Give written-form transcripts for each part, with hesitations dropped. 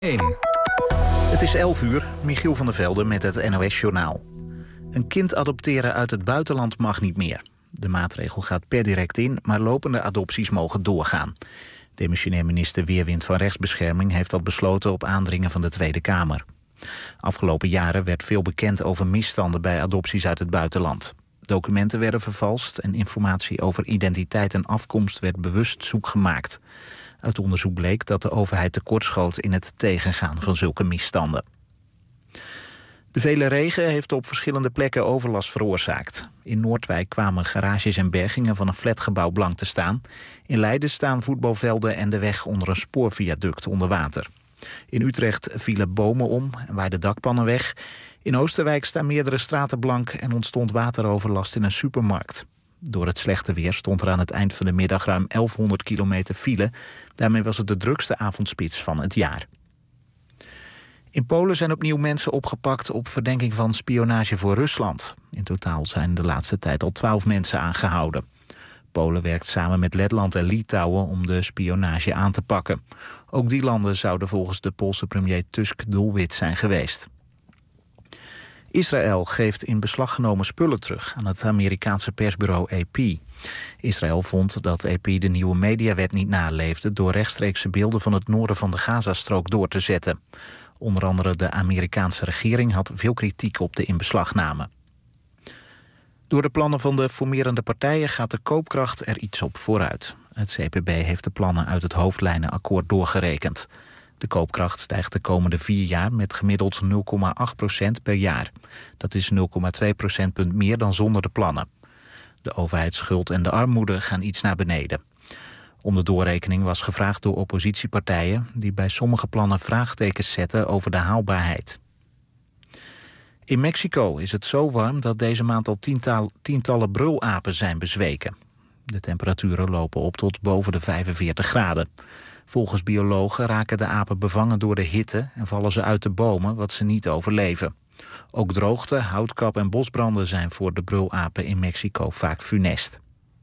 1. Het is 11 uur, Michiel van der Velde met het NOS-journaal. Een kind adopteren uit het buitenland mag niet meer. De maatregel gaat per direct in, maar lopende adopties mogen doorgaan. Demissionair minister Weerwind van Rechtsbescherming heeft dat besloten op aandringen van de Tweede Kamer. Afgelopen jaren werd veel bekend over misstanden bij adopties uit het buitenland. Documenten werden vervalst en informatie over identiteit en afkomst werd bewust zoek gemaakt. Uit onderzoek bleek dat de overheid tekortschoot in het tegengaan van zulke misstanden. De vele regen heeft op verschillende plekken overlast veroorzaakt. In Noordwijk kwamen garages en bergingen van een flatgebouw blank te staan. In Leiden staan voetbalvelden en de weg onder een spoorviaduct onder water. In Utrecht vielen bomen om en waaiden dakpannen weg. In Oosterwijk staan meerdere straten blank en ontstond wateroverlast in een supermarkt. Door het slechte weer stond er aan het eind van de middag ruim 1100 kilometer file. Daarmee was het de drukste avondspits van het jaar. In Polen zijn opnieuw mensen opgepakt op verdenking van spionage voor Rusland. In totaal zijn de laatste tijd al 12 mensen aangehouden. Polen werkt samen met Letland en Litouwen om de spionage aan te pakken. Ook die landen zouden volgens de Poolse premier Tusk doelwit zijn geweest. Israël geeft in beslag genomen spullen terug aan het Amerikaanse persbureau AP. Israël vond dat AP de nieuwe mediawet niet naleefde door rechtstreekse beelden van het noorden van de Gazastrook door te zetten. Onder andere de Amerikaanse regering had veel kritiek op de inbeslagname. Door de plannen van de formerende partijen gaat de koopkracht er iets op vooruit. Het CPB heeft de plannen uit het hoofdlijnenakkoord doorgerekend. De koopkracht stijgt de komende 4 jaar met gemiddeld 0,8% per jaar. Dat is 0,2 procentpunt meer dan zonder de plannen. De overheidsschuld en de armoede gaan iets naar beneden. Om de doorrekening was gevraagd door oppositiepartijen die bij sommige plannen vraagtekens zetten over de haalbaarheid. In Mexico is het zo warm dat deze maand al tientallen brulapen zijn bezweken. De temperaturen lopen op tot boven de 45 graden. Volgens biologen raken de apen bevangen door de hitte en vallen ze uit de bomen, wat ze niet overleven. Ook droogte, houtkap en bosbranden zijn voor de brulapen in Mexico vaak funest.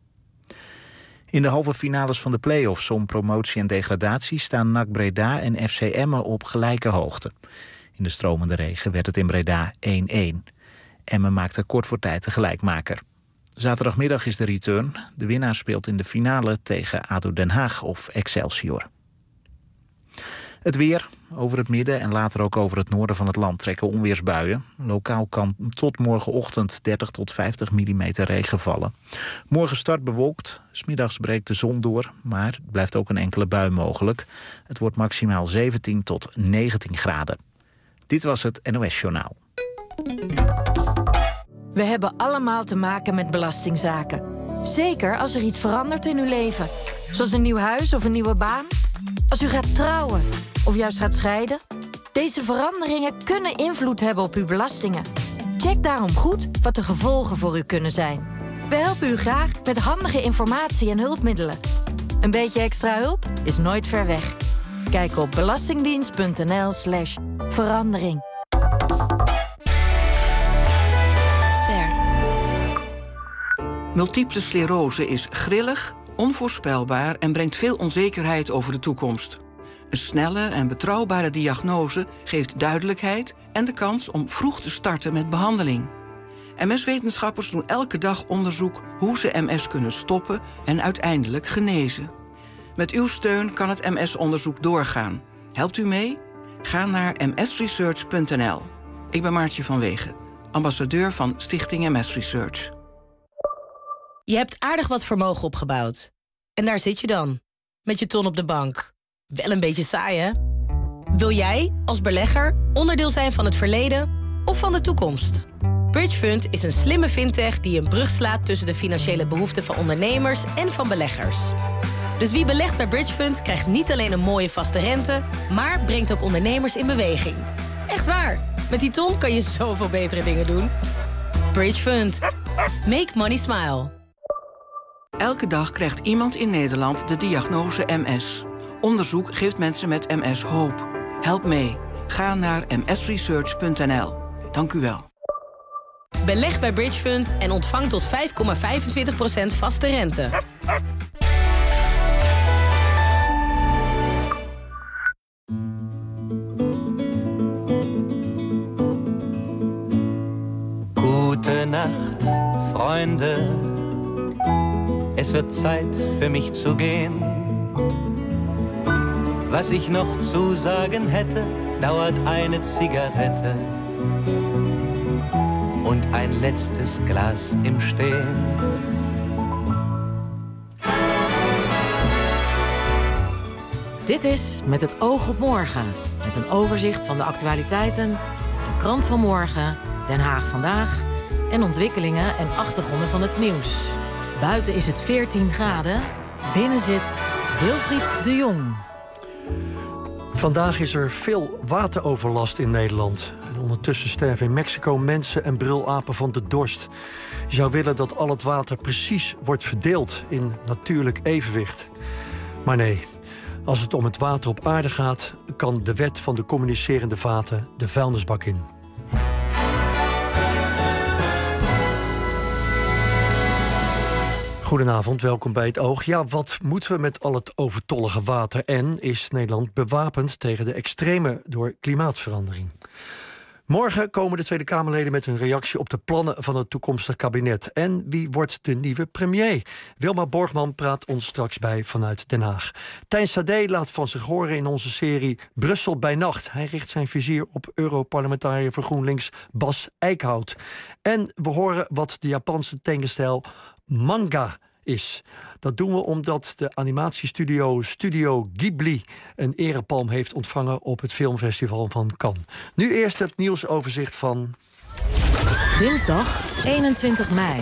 In de halve finales van de play-offs om promotie en degradatie staan NAC Breda en FC Emmen op gelijke hoogte. In de stromende regen werd het in Breda 1-1. Emmen maakte kort voor tijd de gelijkmaker. Zaterdagmiddag is de return. De winnaar speelt in de finale tegen ADO Den Haag of Excelsior. Het weer. Over het midden en later ook over het noorden van het land trekken onweersbuien. Lokaal kan tot morgenochtend 30 tot 50 mm regen vallen. Morgen start bewolkt. 's Middags breekt de zon door, maar het blijft ook een enkele bui mogelijk. Het wordt maximaal 17 tot 19 graden. Dit was het NOS-journaal. We hebben allemaal te maken met belastingzaken. Zeker als er iets verandert in uw leven. Zoals een nieuw huis of een nieuwe baan. Als u gaat trouwen of juist gaat scheiden. Deze veranderingen kunnen invloed hebben op uw belastingen. Check daarom goed wat de gevolgen voor u kunnen zijn. We helpen u graag met handige informatie en hulpmiddelen. Een beetje extra hulp is nooit ver weg. Kijk op belastingdienst.nl/verandering. Multiple sclerose is grillig, onvoorspelbaar en brengt veel onzekerheid over de toekomst. Een snelle en betrouwbare diagnose geeft duidelijkheid en de kans om vroeg te starten met behandeling. MS-wetenschappers doen elke dag onderzoek hoe ze MS kunnen stoppen en uiteindelijk genezen. Met uw steun kan het MS-onderzoek doorgaan. Helpt u mee? Ga naar msresearch.nl. Ik ben Maartje van Wegen, ambassadeur van Stichting MS Research. Je hebt aardig wat vermogen opgebouwd. En daar zit je dan, met je ton op de bank. Wel een beetje saai, hè? Wil jij, als belegger, onderdeel zijn van het verleden of van de toekomst? Bridgefund is een slimme fintech die een brug slaat tussen de financiële behoeften van ondernemers en van beleggers. Dus wie belegt bij Bridgefund krijgt niet alleen een mooie vaste rente, maar brengt ook ondernemers in beweging. Echt waar, met die ton kan je zoveel betere dingen doen. Bridgefund. Make money smile. Elke dag krijgt iemand in Nederland de diagnose MS. Onderzoek geeft mensen met MS hoop. Help mee. Ga naar msresearch.nl. Dank u wel. Beleg bij Bridgefund en ontvang tot 5,25% vaste rente. Freunde, es wird Zeit für mich zu gehen. Was ich noch zu sagen hätte, dauert eine Zigarette und ein letztes Glas im Stehen. Dit is Met het oog op morgen. Met een overzicht van de actualiteiten, de krant van morgen, Den Haag vandaag en ontwikkelingen en achtergronden van het nieuws. Buiten is het 14 graden, binnen zit Wilfried de Jong. Vandaag is er veel wateroverlast in Nederland. En ondertussen sterven in Mexico mensen en brulapen van de dorst. Je zou willen dat al het water precies wordt verdeeld in natuurlijk evenwicht. Maar nee, als het om het water op aarde gaat, kan de wet van de communicerende vaten de vuilnisbak in. Goedenavond, welkom bij Het Oog. Ja, wat moeten we met al het overtollige water? En is Nederland bewapend tegen de extreme door klimaatverandering? Morgen komen de Tweede Kamerleden met een reactie op de plannen van het toekomstig kabinet. En wie wordt de nieuwe premier? Wilma Borgman praat ons straks bij vanuit Den Haag. Tijn Sade laat van zich horen in onze serie Brussel bij Nacht. Hij richt zijn vizier op Europarlementariër voor GroenLinks Bas Eickhout. En we horen wat de Japanse tekenstijl manga is. Dat doen we omdat de animatiestudio Studio Ghibli een erepalm heeft ontvangen op het filmfestival van Cannes. Nu eerst het nieuwsoverzicht van Dinsdag 21 mei.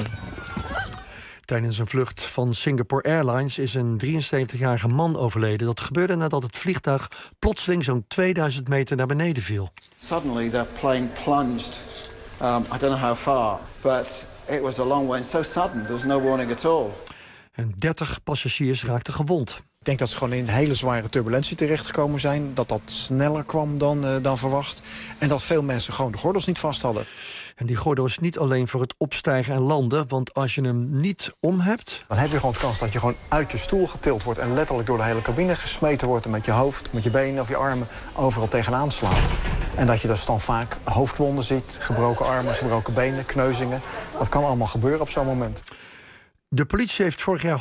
Tijdens een vlucht van Singapore Airlines is een 73-jarige man overleden. Dat gebeurde nadat het vliegtuig plotseling zo'n 2000 meter naar beneden viel. Suddenly the plane plunged. I don't know how far, but it was a long way and so sudden. There was no warning at all. En 30 passagiers raakten gewond. Ik denk dat ze gewoon in een hele zware turbulentie terechtgekomen zijn. Dat sneller kwam dan verwacht. En dat veel mensen gewoon de gordels niet vast hadden. En die gordel is niet alleen voor het opstijgen en landen. Want als je hem niet om hebt, dan heb je gewoon de kans dat je gewoon uit je stoel getild wordt en letterlijk door de hele cabine gesmeten wordt en met je hoofd, met je benen of je armen overal tegenaan slaat. En dat je dus dan vaak hoofdwonden ziet, gebroken armen, gebroken benen, kneuzingen. Dat kan allemaal gebeuren op zo'n moment. De politie heeft vorig jaar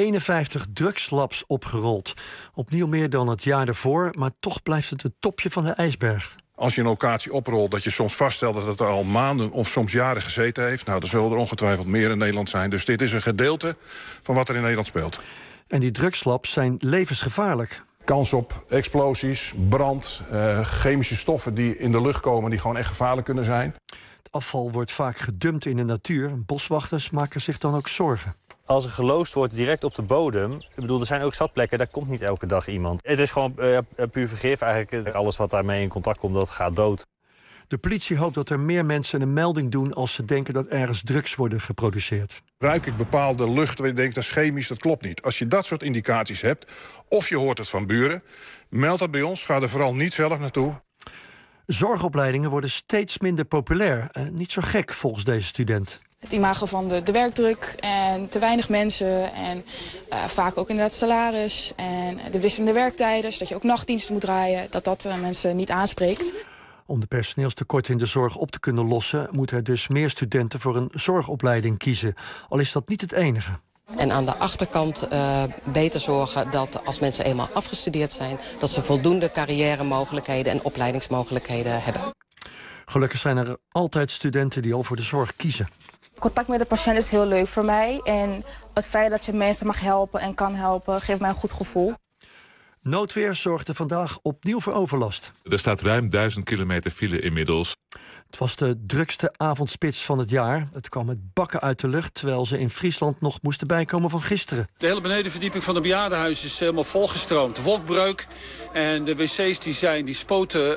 151 drugslabs opgerold. Opnieuw meer dan het jaar ervoor, maar toch blijft het topje van de ijsberg. Als je een locatie oprolt, dat je soms vaststelt dat het er al maanden of soms jaren gezeten heeft. Nou, er zullen er ongetwijfeld meer in Nederland zijn. Dus dit is een gedeelte van wat er in Nederland speelt. En die drugslabs zijn levensgevaarlijk. Kans op explosies, brand, chemische stoffen die in de lucht komen, die gewoon echt gevaarlijk kunnen zijn. Het afval wordt vaak gedumpt in de natuur. Boswachters maken zich dan ook zorgen. Als er geloosd wordt direct op de bodem, ik bedoel, er zijn ook zatplekken, daar komt niet elke dag iemand. Het is gewoon puur vergif eigenlijk. Alles wat daarmee in contact komt, dat gaat dood. De politie hoopt dat er meer mensen een melding doen als ze denken dat ergens drugs worden geproduceerd. Ruik ik bepaalde lucht waar je denkt dat is chemisch, dat klopt niet. Als je dat soort indicaties hebt, of je hoort het van buren, meld dat bij ons, ga er vooral niet zelf naartoe. Zorgopleidingen worden steeds minder populair. Niet zo gek volgens deze student. Het imago van de werkdruk en te weinig mensen en vaak ook inderdaad salaris en de wisselende werktijden, zodat je ook nachtdiensten moet draaien, dat mensen niet aanspreekt. Om de personeelstekorten in de zorg op te kunnen lossen, moeten er dus meer studenten voor een zorgopleiding kiezen. Al is dat niet het enige. En aan de achterkant beter zorgen dat als mensen eenmaal afgestudeerd zijn, dat ze voldoende carrière-mogelijkheden en opleidingsmogelijkheden hebben. Gelukkig zijn er altijd studenten die al voor de zorg kiezen. Contact met de patiënt is heel leuk voor mij. En het feit dat je mensen mag helpen en kan helpen, geeft mij een goed gevoel. Noodweer zorgde vandaag opnieuw voor overlast. Er staat ruim 1000 kilometer file inmiddels. Het was de drukste avondspits van het jaar. Het kwam met bakken uit de lucht, terwijl ze in Friesland nog moesten bijkomen van gisteren. De hele benedenverdieping van het bejaardenhuis is helemaal volgestroomd. Wolkbreuk en de wc's die spoten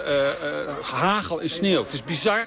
hagel en sneeuw. Het is bizar.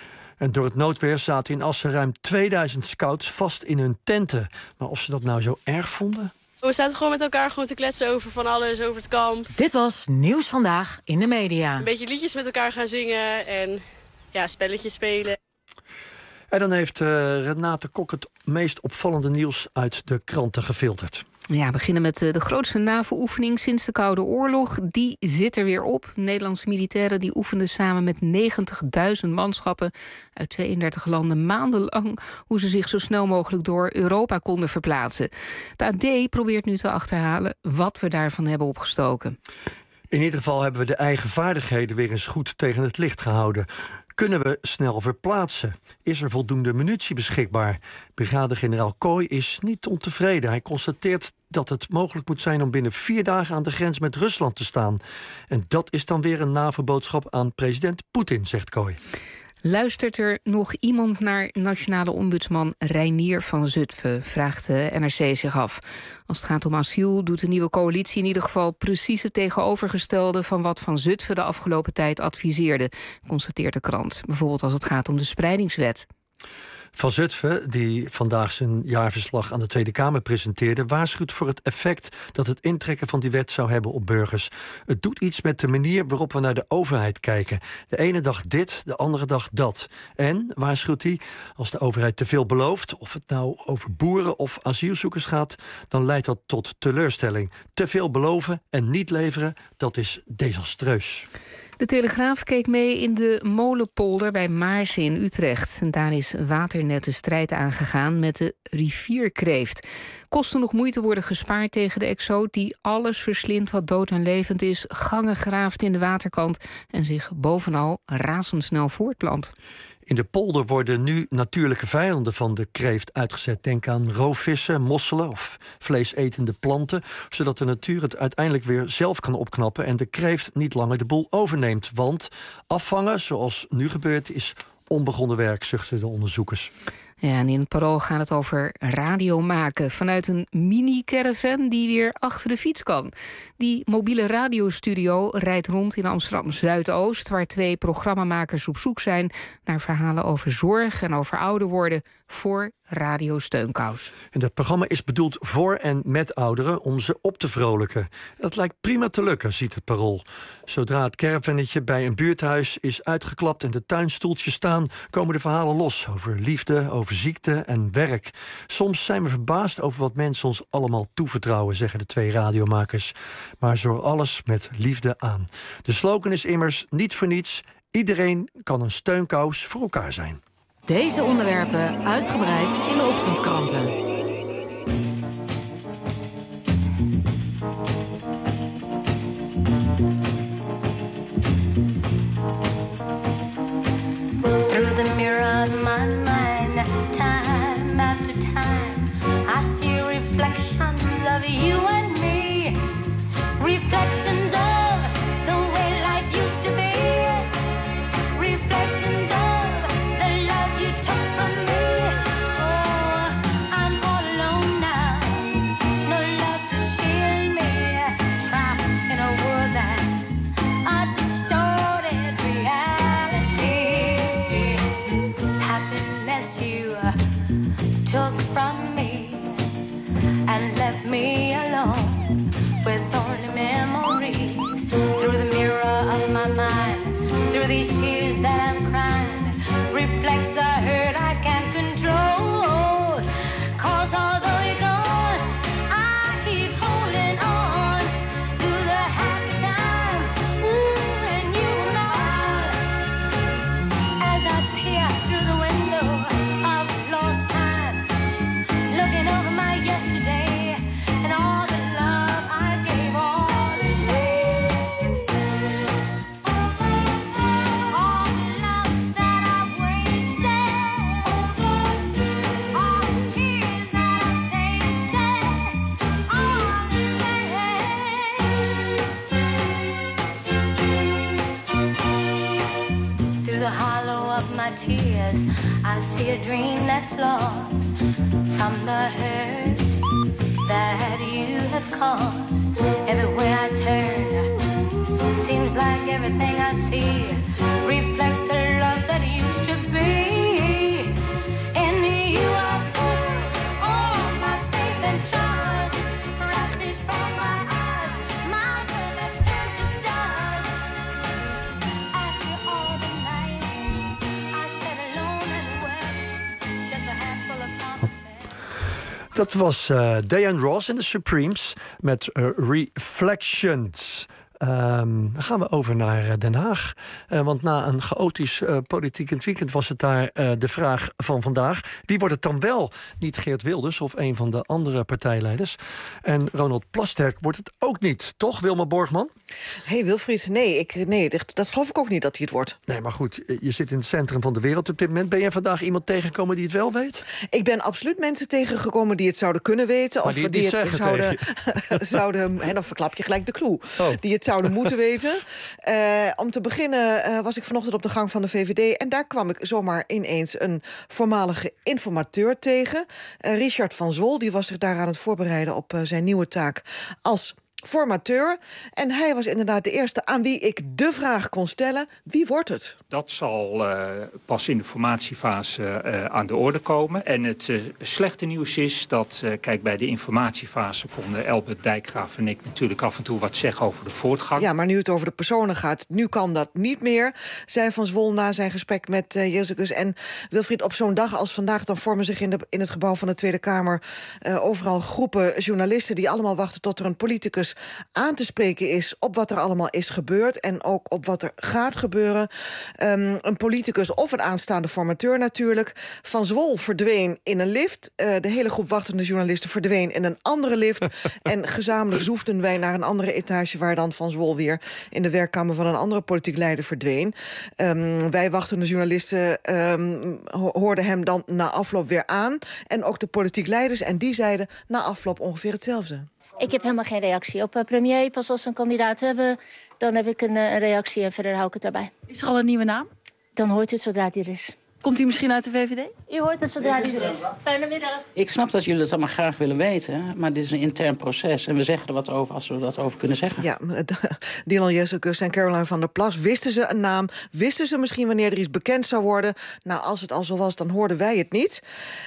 En door het noodweer zaten in Assen ruim 2000 scouts vast in hun tenten. Maar of ze dat nou zo erg vonden? We zaten gewoon met elkaar te kletsen over van alles, over het kamp. Dit was Nieuws Vandaag in de media. Een beetje liedjes met elkaar gaan zingen en spelletjes spelen. En dan heeft Renate Kok het meest opvallende nieuws uit de kranten gefilterd. Ja, we beginnen met de grootste NAVO-oefening sinds de Koude Oorlog. Die zit er weer op. Nederlandse militairen die oefenden samen met 90.000 manschappen uit 32 landen maandenlang hoe ze zich zo snel mogelijk door Europa konden verplaatsen. De AD probeert nu te achterhalen wat we daarvan hebben opgestoken. In ieder geval hebben we de eigen vaardigheden weer eens goed tegen het licht gehouden. Kunnen we snel verplaatsen? Is er voldoende munitie beschikbaar? Brigadegeneraal Kooi is niet ontevreden. Hij constateert dat het mogelijk moet zijn om binnen 4 dagen aan de grens met Rusland te staan. En dat is dan weer een NAVO-boodschap aan president Poetin, zegt Kooi. Luistert er nog iemand naar nationale ombudsman Reinier van Zutphen, vraagt de NRC zich af. Als het gaat om asiel doet de nieuwe coalitie in ieder geval precies het tegenovergestelde van wat Van Zutphen de afgelopen tijd adviseerde, constateert de krant. Bijvoorbeeld als het gaat om de spreidingswet. Van Zutphen, die vandaag zijn jaarverslag aan de Tweede Kamer presenteerde, waarschuwt voor het effect dat het intrekken van die wet zou hebben op burgers. Het doet iets met de manier waarop we naar de overheid kijken. De ene dag dit, de andere dag dat. En, waarschuwt hij, als de overheid te veel belooft, of het nou over boeren of asielzoekers gaat, dan leidt dat tot teleurstelling. Te veel beloven en niet leveren, dat is desastreus. De Telegraaf keek mee in de Molenpolder bij Maarsen in Utrecht. En daar is Waternet de strijd aangegaan met de rivierkreeft. Kosten nog moeite worden gespaard tegen de exoot die alles verslindt wat dood en levend is, gangen graaft in de waterkant en zich bovenal razendsnel voortplant. In de polder worden nu natuurlijke vijanden van de kreeft uitgezet. Denk aan roofvissen, mosselen of vleesetende planten, zodat de natuur het uiteindelijk weer zelf kan opknappen en de kreeft niet langer de boel overneemt. Want afvangen, zoals nu gebeurt, is onbegonnen werk, zuchten de onderzoekers. Ja, en in het Parool gaat het over radio maken vanuit een mini-caravan die weer achter de fiets kan. Die mobiele radiostudio rijdt rond in Amsterdam-Zuidoost, waar 2 programmamakers op zoek zijn naar verhalen over zorg en over ouder worden voor Radio Steunkous. En dat programma is bedoeld voor en met ouderen om ze op te vrolijken. Dat lijkt prima te lukken, ziet het Parool. Zodra het caravannetje bij een buurthuis is uitgeklapt en de tuinstoeltjes staan, komen de verhalen los over liefde, over ziekte en werk. Soms zijn we verbaasd over wat mensen ons allemaal toevertrouwen, zeggen de 2 radiomakers. Maar zorg alles met liefde aan. De slogan is immers niet voor niets: iedereen kan een steunkous voor elkaar zijn. Deze onderwerpen uitgebreid in de ochtendkranten. Through the mirror of my mind, time after time, I see reflections of you and me. Reflections of the way life used to be. Reflections of the love you took from me. Oh, I'm all alone now. No love to shield me. Trapped in a world that's a distorted reality. Happiness you took from me and left me alone with only memories. Through the mirror of my mind, through these tears that I'm crying, reflects the hurt I can't control. 'Cause although you're gone, I keep holding on to the happy time. Ooh, and you and all. As I peer through the window of lost time, looking over my yesterday and all the love I gave all is gone. All the love that I wasted, all the tears that I tasted, all the pain. Through the hollow of my tears, I see a dream that's lost from the hurt that you have caused. Everywhere I turn, seems like everything I see reflects the love that used to be. In you I put all my faith and trust. Right before my eyes, my world has turned to dust. After all the nights I sat alone and wept, just a handful of promises. Dat was Diane Ross en de Supremes met Reflections. Dan gaan we over naar Den Haag. Want na een chaotisch politiek weekend was het daar de vraag van vandaag. Wie wordt het dan wel? Niet Geert Wilders of een van de andere partijleiders. En Ronald Plasterk wordt het ook niet. Toch, Wilma Borgman? Hey Wilfried, nee, dat geloof ik ook niet dat hij het wordt. Nee, maar goed, je zit in het centrum van de wereld op dit moment. Ben jij vandaag iemand tegengekomen die het wel weet? Ik ben absoluut mensen tegengekomen die het zouden kunnen weten. Maar of die het zouden... En dan verklap je gelijk de clue. Die het zouden moeten weten. Om te beginnen was ik vanochtend op de gang van de VVD... en daar kwam ik zomaar ineens een voormalige informateur tegen. Richard van Zwol, die was zich daar aan het voorbereiden... op zijn nieuwe taak als formateur. En hij was inderdaad de eerste aan wie ik de vraag kon stellen: wie wordt het? Dat zal pas in de formatiefase aan de orde komen. En het slechte nieuws is dat, kijk, bij de informatiefase konden Elbert Dijkgraaf en ik natuurlijk af en toe wat zeggen over de voortgang. Ja, maar nu het over de personen gaat, nu kan dat niet meer, zei Van Zwol na zijn gesprek met Jezus. En Wilfried, op zo'n dag als vandaag, dan vormen zich in het gebouw van de Tweede Kamer overal groepen journalisten die allemaal wachten tot er een politicus aan te spreken is op wat er allemaal is gebeurd en ook op wat er gaat gebeuren. Een politicus of een aanstaande formateur natuurlijk. Van Zwol verdween in een lift. De hele groep wachtende journalisten verdween in een andere lift. En gezamenlijk zoefden wij naar een andere etage waar dan Van Zwol weer in de werkkamer van een andere politiek leider verdween. Wij wachtende journalisten hoorden hem dan na afloop weer aan. En ook de politiek leiders. En die zeiden na afloop ongeveer hetzelfde. Ik heb helemaal geen reactie op premier. Pas als we een kandidaat hebben, dan heb ik een reactie en verder hou ik het daarbij. Is er al een nieuwe naam? Dan hoort u het zodra die er is. Komt hij misschien uit de VVD? U hoort het zodra die er is. Fijne middag. Ik snap dat jullie het allemaal graag willen weten, maar dit is een intern proces. En we zeggen er wat over als we er wat over kunnen zeggen. Ja, Dylan Jezekus en Caroline van der Plas, wisten ze een naam? Wisten ze misschien wanneer er iets bekend zou worden? Nou, als het al zo was, dan hoorden wij het niet.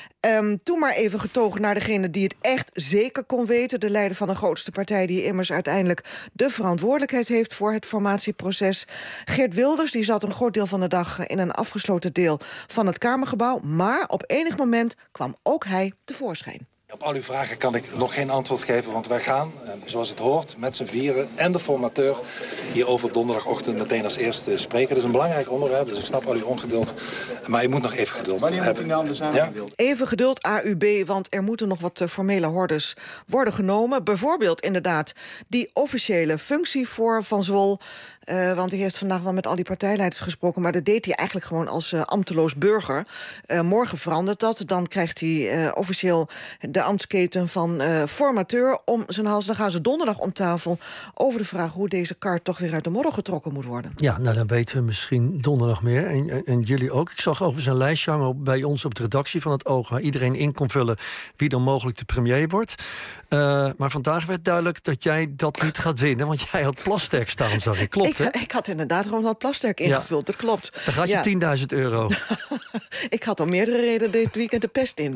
Toen maar even getogen naar degene die het echt zeker kon weten. De leider van de grootste partij die immers uiteindelijk de verantwoordelijkheid heeft voor het formatieproces. Geert Wilders, die zat een groot deel van de dag in een afgesloten deel van het Kamergebouw. Maar op enig moment kwam ook hij tevoorschijn. Op al uw vragen kan ik nog geen antwoord geven, want wij gaan, zoals het hoort, met z'n vieren en de formateur hierover donderdagochtend meteen als eerste spreken. Dat is een belangrijk onderwerp, dus ik snap al uw ongeduld. Maar je moet nog even geduld hebben. Wanneer moet u nou de zaak geduld? Even geduld, AUB, want er moeten nog wat formele hordes worden genomen. Bijvoorbeeld inderdaad die officiële functie voor Van Zwol. Want hij heeft vandaag wel met al die partijleiders gesproken, maar dat deed hij eigenlijk gewoon als ambteloos burger. Morgen verandert dat. Dan krijgt hij officieel de ambtsketen van formateur om zijn hals. Dan gaan ze donderdag om tafel over de vraag hoe deze kaart toch weer uit de modder getrokken moet worden. Ja, nou dan weten we misschien donderdag meer. En jullie ook. Ik zag over zijn lijstje hangen bij ons op de redactie van het Oog, waar iedereen in kon vullen wie dan mogelijk de premier wordt. Maar vandaag werd duidelijk dat jij dat niet gaat winnen, want jij had Plasterk staan, zag ik. Klopt, hè? Ik had inderdaad Ronald Plasterk ingevuld, dat klopt. Dan gaat je €10.000. Ik had om meerdere redenen dit weekend de pest in.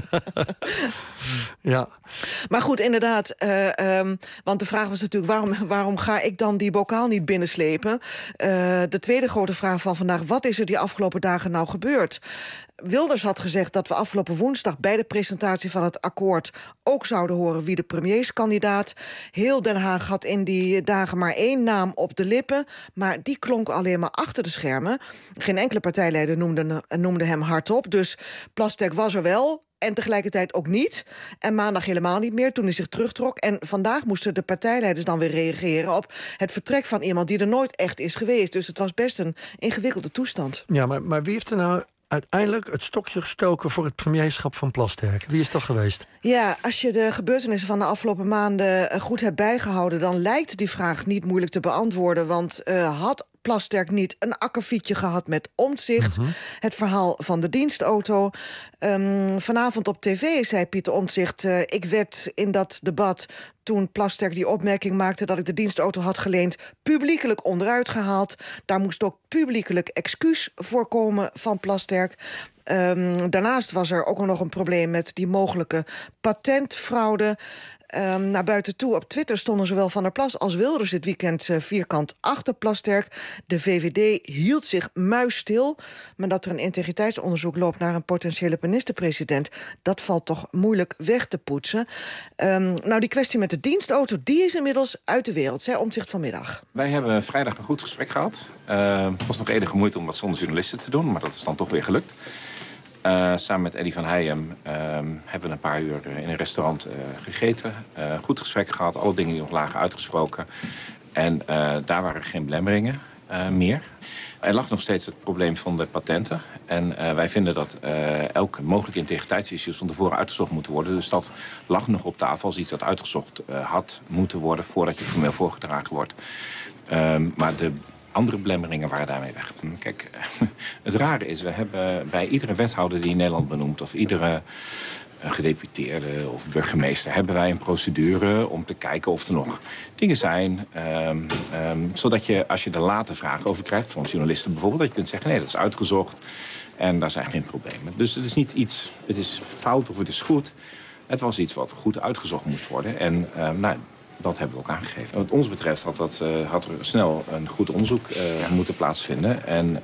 Ja. Maar goed, inderdaad, want de vraag was natuurlijk, waarom ga ik dan die bokaal niet binnenslepen? De tweede grote vraag van vandaag, wat is er die afgelopen dagen nou gebeurd? Wilders had gezegd dat we afgelopen woensdag bij de presentatie van het akkoord ook zouden horen wie de premierskandidaat. Heel Den Haag had in die dagen maar één naam op de lippen, maar die klonk alleen maar achter de schermen. Geen enkele partijleider noemde hem hardop, dus Plasterk was er wel en tegelijkertijd ook niet. En maandag helemaal niet meer, toen hij zich terugtrok. En vandaag moesten de partijleiders dan weer reageren op het vertrek van iemand die er nooit echt is geweest. Dus het was best een ingewikkelde toestand. Ja, maar wie heeft er nou uiteindelijk het stokje gestoken voor het premierschap van Plasterk? Wie is dat geweest? Ja, als je de gebeurtenissen van de afgelopen maanden goed hebt bijgehouden, dan lijkt die vraag niet moeilijk te beantwoorden. Want had Plasterk niet een akkefietje gehad met Omtzigt? Het verhaal van de dienstauto. Vanavond op tv zei Pieter Omtzigt, ik werd in dat debat, toen Plasterk die opmerking maakte dat ik de dienstauto had geleend, publiekelijk onderuit gehaald. Daar moest ook publiekelijk excuus voor komen van Plasterk. Daarnaast was er ook nog een probleem met die mogelijke patentfraude. Naar buiten toe op Twitter stonden zowel Van der Plas als Wilders dit weekend vierkant achter Plasterk. De VVD hield zich muisstil. Maar dat er een integriteitsonderzoek loopt naar een potentiële minister-president, dat valt toch moeilijk weg te poetsen. Nou, die kwestie met de dienstauto, die is inmiddels uit de wereld, zei Omtzigt vanmiddag. Wij hebben vrijdag een goed gesprek gehad. Het was nog enige moeite om dat zonder journalisten te doen, maar dat is dan toch weer gelukt. Samen met Eddy van Heijem hebben we een paar uur in een restaurant gegeten. Goed gesprek gehad, alle dingen die nog lagen uitgesproken. En daar waren geen belemmeringen meer. Er lag nog steeds het probleem van de patenten. En wij vinden dat elke mogelijke integriteitsissues van tevoren uitgezocht moeten worden. Dus dat lag nog op tafel als iets dat uitgezocht had moeten worden voordat je formeel voorgedragen wordt. Maar de andere belemmeringen waren daarmee weg. Kijk, het rare is, we hebben bij iedere wethouder die in Nederland benoemt, of iedere gedeputeerde of burgemeester, hebben wij een procedure om te kijken of er nog dingen zijn. Zodat je, als je er later vragen over krijgt, van journalisten bijvoorbeeld, dat je kunt zeggen, nee, dat is uitgezocht en daar zijn geen problemen. Dus het is niet iets, het is fout of het is goed. Het was iets wat goed uitgezocht moest worden. En dat hebben we ook aangegeven. Wat ons betreft had er snel een goed onderzoek moeten plaatsvinden. En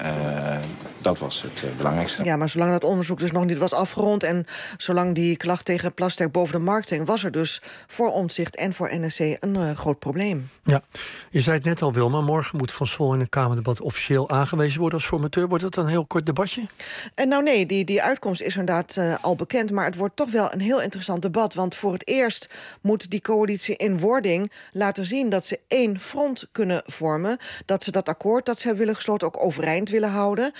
dat was het belangrijkste. Ja, maar zolang dat onderzoek dus nog niet was afgerond en zolang die klacht tegen Plasterk boven de markt hing, was er dus voor Omtzigt en voor NSC een groot probleem. Ja, je zei het net al, Wilma, morgen moet Van Zwol in een Kamerdebat officieel aangewezen worden als formateur. Wordt dat een heel kort debatje? Nou nee, die uitkomst is inderdaad al bekend, maar het wordt toch wel een heel interessant debat, want voor het eerst moet die coalitie in wording laten zien dat ze één front kunnen vormen, dat ze dat akkoord dat ze hebben willen gesloten ook overeind willen houden.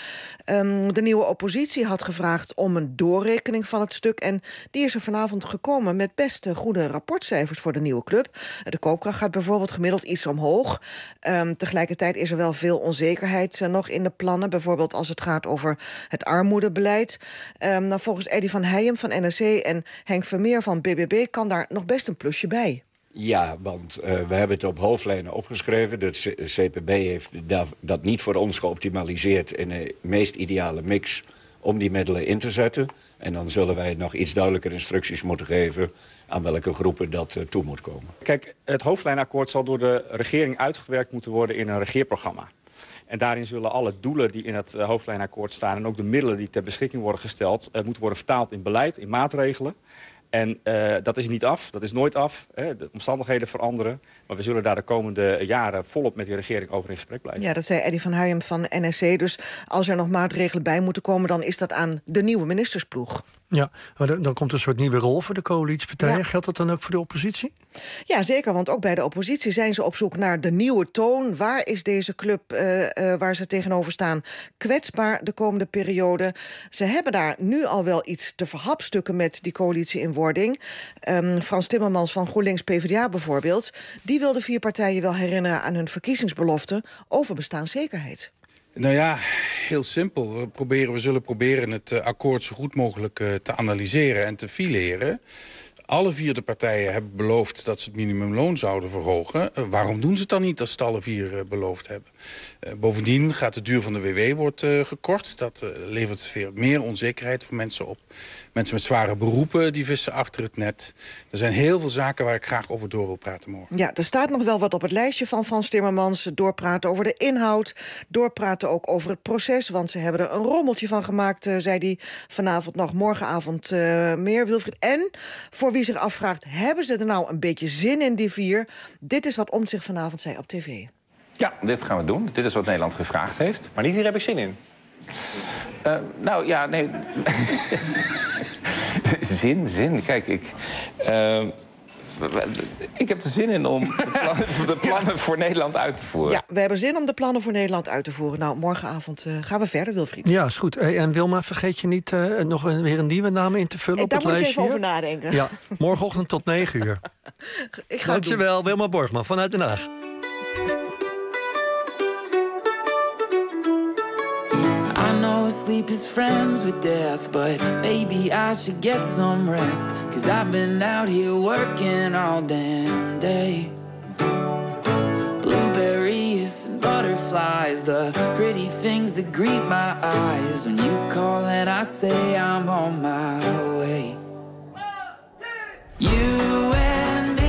De nieuwe oppositie had gevraagd om een doorrekening van het stuk en die is er vanavond gekomen met best goede rapportcijfers voor de nieuwe club. De koopkracht gaat bijvoorbeeld gemiddeld iets omhoog. Tegelijkertijd is er wel veel onzekerheid nog in de plannen, bijvoorbeeld als het gaat over het armoedebeleid. Volgens Eddy van Heijem van NSC en Henk Vermeer van BBB kan daar nog best een plusje bij. Ja, want we hebben het op hoofdlijnen opgeschreven. De CPB heeft dat niet voor ons geoptimaliseerd in de meest ideale mix om die middelen in te zetten. En dan zullen wij nog iets duidelijker instructies moeten geven aan welke groepen dat toe moet komen. Kijk, het hoofdlijnakkoord zal door de regering uitgewerkt moeten worden in een regeerprogramma. En daarin zullen alle doelen die in het hoofdlijnakkoord staan en ook de middelen die ter beschikking worden gesteld, moeten worden vertaald in beleid, in maatregelen. En dat is niet af, dat is nooit af. Hè. De omstandigheden veranderen. Maar we zullen daar de komende jaren volop met die regering over in gesprek blijven. Ja, dat zei Eddy van Heijem van NSC. Dus als er nog maatregelen bij moeten komen, dan is dat aan de nieuwe ministersploeg. Ja, maar dan komt een soort nieuwe rol voor de coalitiepartijen. Ja. Geldt dat dan ook voor de oppositie? Ja, zeker, want ook bij de oppositie zijn ze op zoek naar de nieuwe toon. Waar is deze club waar ze tegenover staan kwetsbaar de komende periode? Ze hebben daar nu al wel iets te verhapstukken met die coalitie in wording. Frans Timmermans van GroenLinks PvdA bijvoorbeeld, die wil de vier partijen wel herinneren aan hun verkiezingsbelofte over bestaanszekerheid. Nou ja, heel simpel. We zullen proberen het akkoord zo goed mogelijk te analyseren en te fileren. Alle vier de partijen hebben beloofd dat ze het minimumloon zouden verhogen. Waarom doen ze het dan niet als ze het alle vier beloofd hebben? Bovendien gaat de duur van de WW wordt gekort. Dat levert veel meer onzekerheid voor mensen op. Mensen met zware beroepen die vissen achter het net. Er zijn heel veel zaken waar ik graag over door wil praten morgen. Ja, er staat nog wel wat op het lijstje van Frans Timmermans. Doorpraten over de inhoud, doorpraten ook over het proces. Want ze hebben er een rommeltje van gemaakt, zei hij vanavond nog. Morgenavond meer, Wilfried. En voor wie zich afvraagt, hebben ze er nou een beetje zin in, die vier? Dit is wat Omtzigt vanavond zei op tv. Ja, dit gaan we doen. Dit is wat Nederland gevraagd heeft. Maar niet hier heb ik zin in. Nou ja, nee. Zin. Kijk, ik heb er zin in om de plannen voor Nederland uit te voeren. Ja, we hebben zin om de plannen voor Nederland uit te voeren. Nou, morgenavond gaan we verder, Wilfried. Ja, is goed. En Wilma, vergeet je niet nog weer een nieuwe naam in te vullen op het lijstje? Daar moet ik even over nadenken. Ja, morgenochtend tot 9:00. Dankjewel, Wilma Borgman vanuit Den Haag. Sleep is friends with death, but maybe I should get some rest, 'cause I've been out here working all damn day. Blueberries and butterflies, the pretty things that greet my eyes when you call and I say I'm on my way. You and me,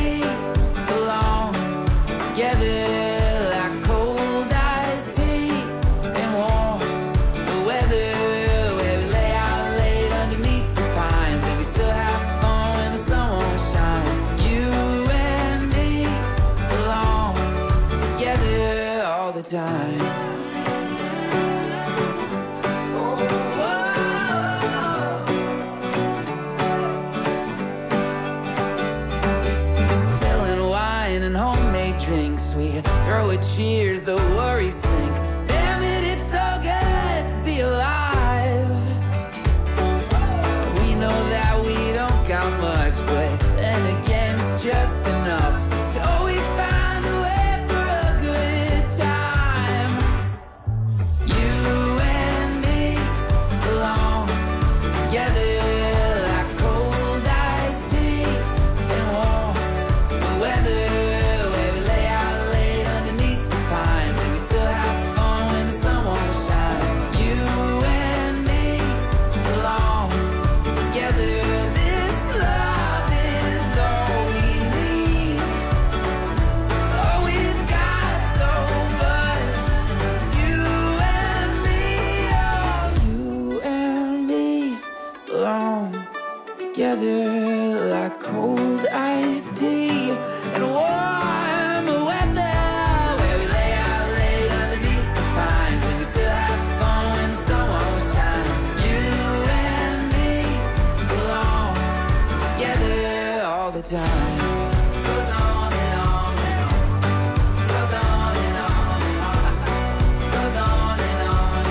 together like cold iced tea and warm weather, where we lay out late underneath the pines and we still have fun when the sun won't shine. You and me belong together all the time. Goes on and on and on. Goes on and on and on. Goes on and on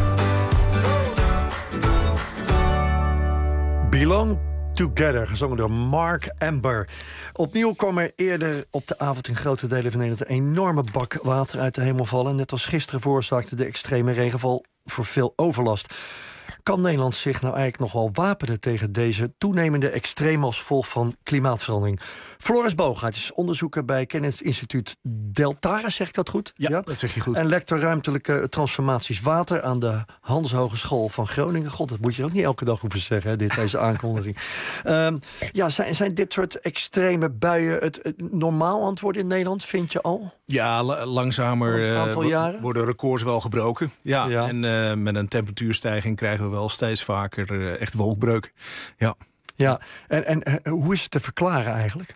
and on. Belong Together, gezongen door Mark Amber. Opnieuw kwam er eerder op de avond in grote delen van Nederland een enorme bak water uit de hemel vallen. Net als gisteren veroorzaakte de extreme regenval voor veel overlast. Kan Nederland zich nou eigenlijk nog wel wapenen tegen deze toenemende extreme als gevolg van klimaatverandering? Floris Boogaert is onderzoeker bij kennisinstituut Deltares, zeg ik dat goed? Ja, dat zeg je goed. En lector ruimtelijke transformaties water aan de Hans Hogeschool van Groningen. God, dat moet je ook niet elke dag hoeven zeggen, hè, deze aankondiging. Zijn dit soort extreme buien het normaal antwoord in Nederland, vind je al? Ja, langzamer worden records wel gebroken. Ja. En met een temperatuurstijging krijgen we wel steeds vaker echt wolkbreuken. Ja. En hoe is het te verklaren eigenlijk?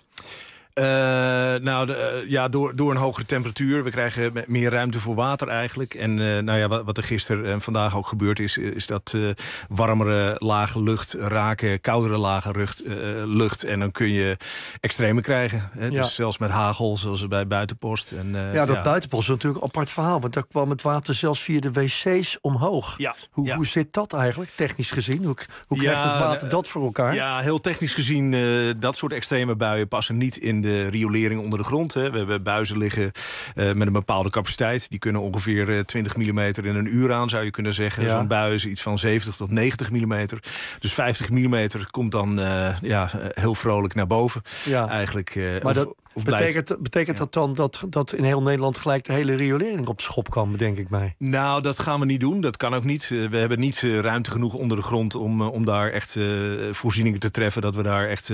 Door een hogere temperatuur. We krijgen meer ruimte voor water eigenlijk. En wat er gisteren en vandaag ook gebeurd is dat warmere lage lucht raken koudere lage lucht. En dan kun je extreme krijgen. Hè? Ja. Dus zelfs met hagel, zoals bij Buitenpost. Buitenpost is natuurlijk een apart verhaal. Want daar kwam het water zelfs via de wc's omhoog. Ja. Hoe zit dat eigenlijk, technisch gezien? Hoe krijgt het water dat voor elkaar? Ja, heel technisch gezien, dat soort extreme buien passen niet in de riolering onder de grond. Hè. We hebben buizen liggen met een bepaalde capaciteit. Die kunnen ongeveer 20 mm in een uur aan, zou je kunnen zeggen. Ja. Zo'n bui is iets van 70 tot 90 mm. Dus 50 mm komt dan heel vrolijk naar boven. Ja. Eigenlijk. Maar betekent dat dan dat in heel Nederland gelijk de hele riolering op schop kan, bedenk ik mij? Nou, dat gaan we niet doen. Dat kan ook niet. We hebben niet ruimte genoeg onder de grond om daar echt voorzieningen te treffen. Dat we daar echt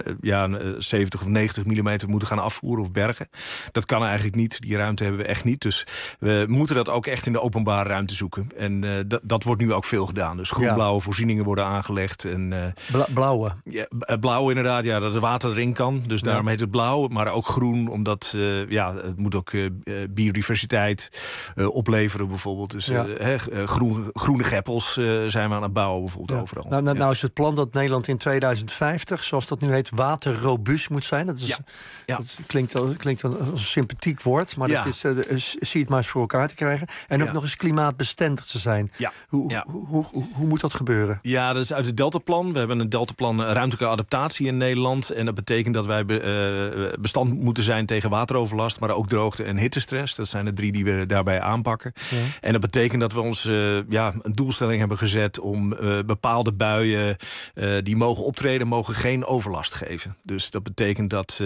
70 of 90 mm moeten gaan afvoeren of bergen. Dat kan eigenlijk niet. Die ruimte hebben we echt niet. Dus we moeten dat ook echt in de openbare ruimte zoeken. En dat wordt nu ook veel gedaan. Dus groen-blauwe voorzieningen worden aangelegd. En, blauwe? Ja, blauw inderdaad, ja, dat het water erin kan. Dus daarom heet het blauw. Maar ook groen, omdat het moet ook biodiversiteit opleveren bijvoorbeeld. Dus groene geppels zijn we aan het bouwen bijvoorbeeld overal. Nou is het plan dat Nederland in 2050, zoals dat nu heet, waterrobuust moet zijn. Dat is, dat klinkt als een sympathiek woord, maar dat is, zie het maar eens voor elkaar te krijgen. En ook nog eens klimaatbestendig te zijn. Ja. Hoe moet dat gebeuren? Ja, dat is uit het Deltaplan. We hebben een Deltaplan ruimtelijke adaptatie in Nederland. En dat betekent dat wij bestand moeten zijn tegen wateroverlast, maar ook droogte en hittestress. Dat zijn de 3 die we daarbij aanpakken. Ja. En dat betekent dat we ons een doelstelling hebben gezet om bepaalde buien die mogen optreden, mogen geen overlast geven. Dus dat betekent dat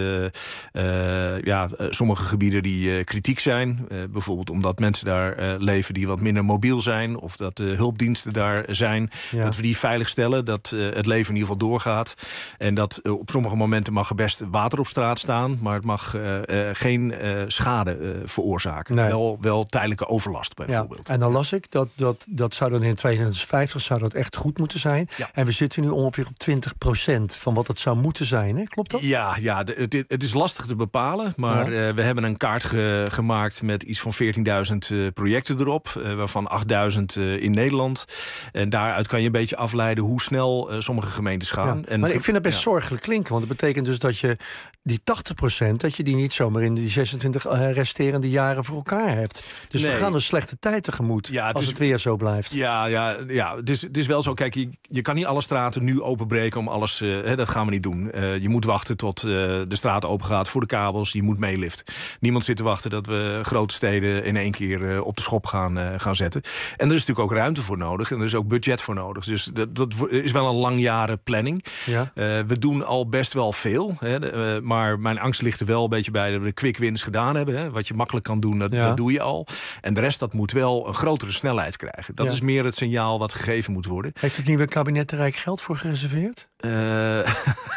sommige gebieden die kritiek zijn, bijvoorbeeld omdat mensen daar leven die wat minder mobiel zijn, of dat de hulpdiensten daar zijn, dat we die veilig stellen, dat het leven in ieder geval doorgaat. En dat op sommige momenten mag er best water op straat staan, maar het mag geen schade veroorzaken. Nee. Wel tijdelijke overlast bijvoorbeeld. Ja. En dan las ik dat zou dan in 2050 zou dat echt goed moeten zijn. Ja. En we zitten nu ongeveer op 20% van wat het zou moeten zijn. Hè? Klopt dat? Ja, het is lastig te bepalen. Maar we hebben een kaart gemaakt met iets van 14.000 projecten erop. Waarvan 8.000 in Nederland. En daaruit kan je een beetje afleiden hoe snel sommige gemeentes gaan. Ja. Maar ik vind het best zorgelijk klinken. Want dat betekent dus dat je die 80%, dat je die niet zomaar in die 26 resterende jaren voor elkaar hebt. Dus we gaan een slechte tijd tegemoet als het weer zo blijft. Ja, het is wel zo. Kijk, je kan niet alle straten nu openbreken om alles. Dat gaan we niet doen. Je moet wachten tot de straat open gaat voor de kabels. Je moet meeliften. Niemand zit te wachten dat we grote steden in één keer op de schop gaan zetten. En er is natuurlijk ook ruimte voor nodig. En er is ook budget voor nodig. Dus dat is wel een langjaren planning. Ja. We doen al best wel veel. Maar mijn angst ligt er wel een beetje bij dat we de quick wins gedaan hebben. Hè. Wat je makkelijk kan doen, dat doe je al. En de rest, dat moet wel een grotere snelheid krijgen. Dat is meer het signaal wat gegeven moet worden. Heeft het nieuwe kabinet er rijk geld voor gereserveerd?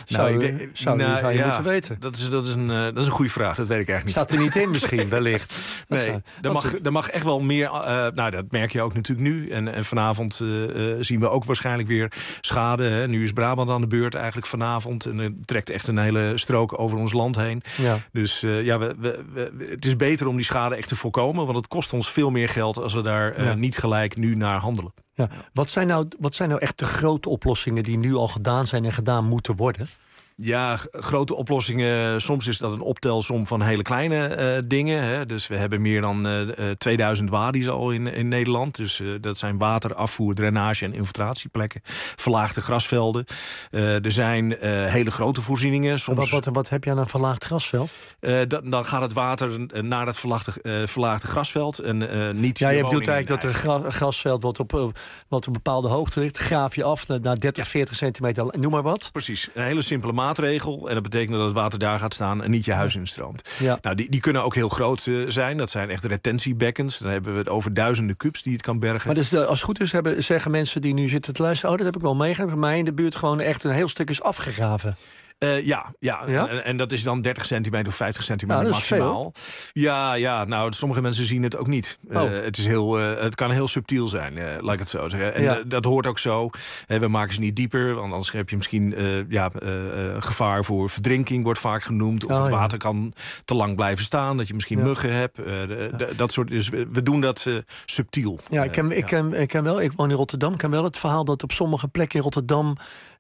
Zou je moeten weten. Dat is een goede vraag, dat weet ik eigenlijk niet. Staat er niet in misschien, wellicht. Nee, er mag echt wel meer... dat merk je ook natuurlijk nu. En vanavond zien we ook waarschijnlijk weer schade. Hè. Nu is Brabant aan de beurt eigenlijk vanavond. En er trekt echt een hele strook over ons land heen. Ja. Dus het is beter om die schade echt te voorkomen. Want het kost ons veel meer geld als we daar niet gelijk nu naar handelen. Ja. Wat zijn nou echt de grote oplossingen die nu al gedaan zijn en gedaan moeten worden? Ja, grote oplossingen. Soms is dat een optelsom van hele kleine dingen. Hè. Dus we hebben meer dan 2000 wadis al in Nederland. Dus dat zijn water, afvoer, drainage en infiltratieplekken. Verlaagde grasvelden. Er zijn hele grote voorzieningen. Soms... Wat heb je aan een verlaagd grasveld? Dan gaat het water naar het verlaagde grasveld. En niet je bedoelt eigenlijk dat een grasveld wat op een bepaalde hoogte ligt, graaf je af naar 30, 40 centimeter. Noem maar wat. Precies. Een hele simpele maatregel. En dat betekent dat het water daar gaat staan en niet je huis instroomt. Ja. Nou, die kunnen ook heel groot zijn. Dat zijn echt retentiebekkens. Dan hebben we het over duizenden kubus die het kan bergen. Maar dus als het goed is, zeggen mensen die nu zitten te luisteren, dat heb ik wel meegemaakt. Bij mij in de buurt gewoon echt een heel stuk is afgegraven. Ja? En dat is dan 30 centimeter of 50 centimeter maximaal. Ja, nou, sommige mensen zien het ook niet. Het kan heel subtiel zijn, laat ik het zo zeggen. En dat hoort ook zo. We maken ze niet dieper, want anders heb je misschien gevaar voor verdrinking, wordt vaak genoemd. Of het water kan te lang blijven staan, dat je misschien muggen hebt. Dat soort. Dus we doen dat subtiel. Ja, ik ken wel, ik woon in Rotterdam, ik ken wel het verhaal dat op sommige plekken in Rotterdam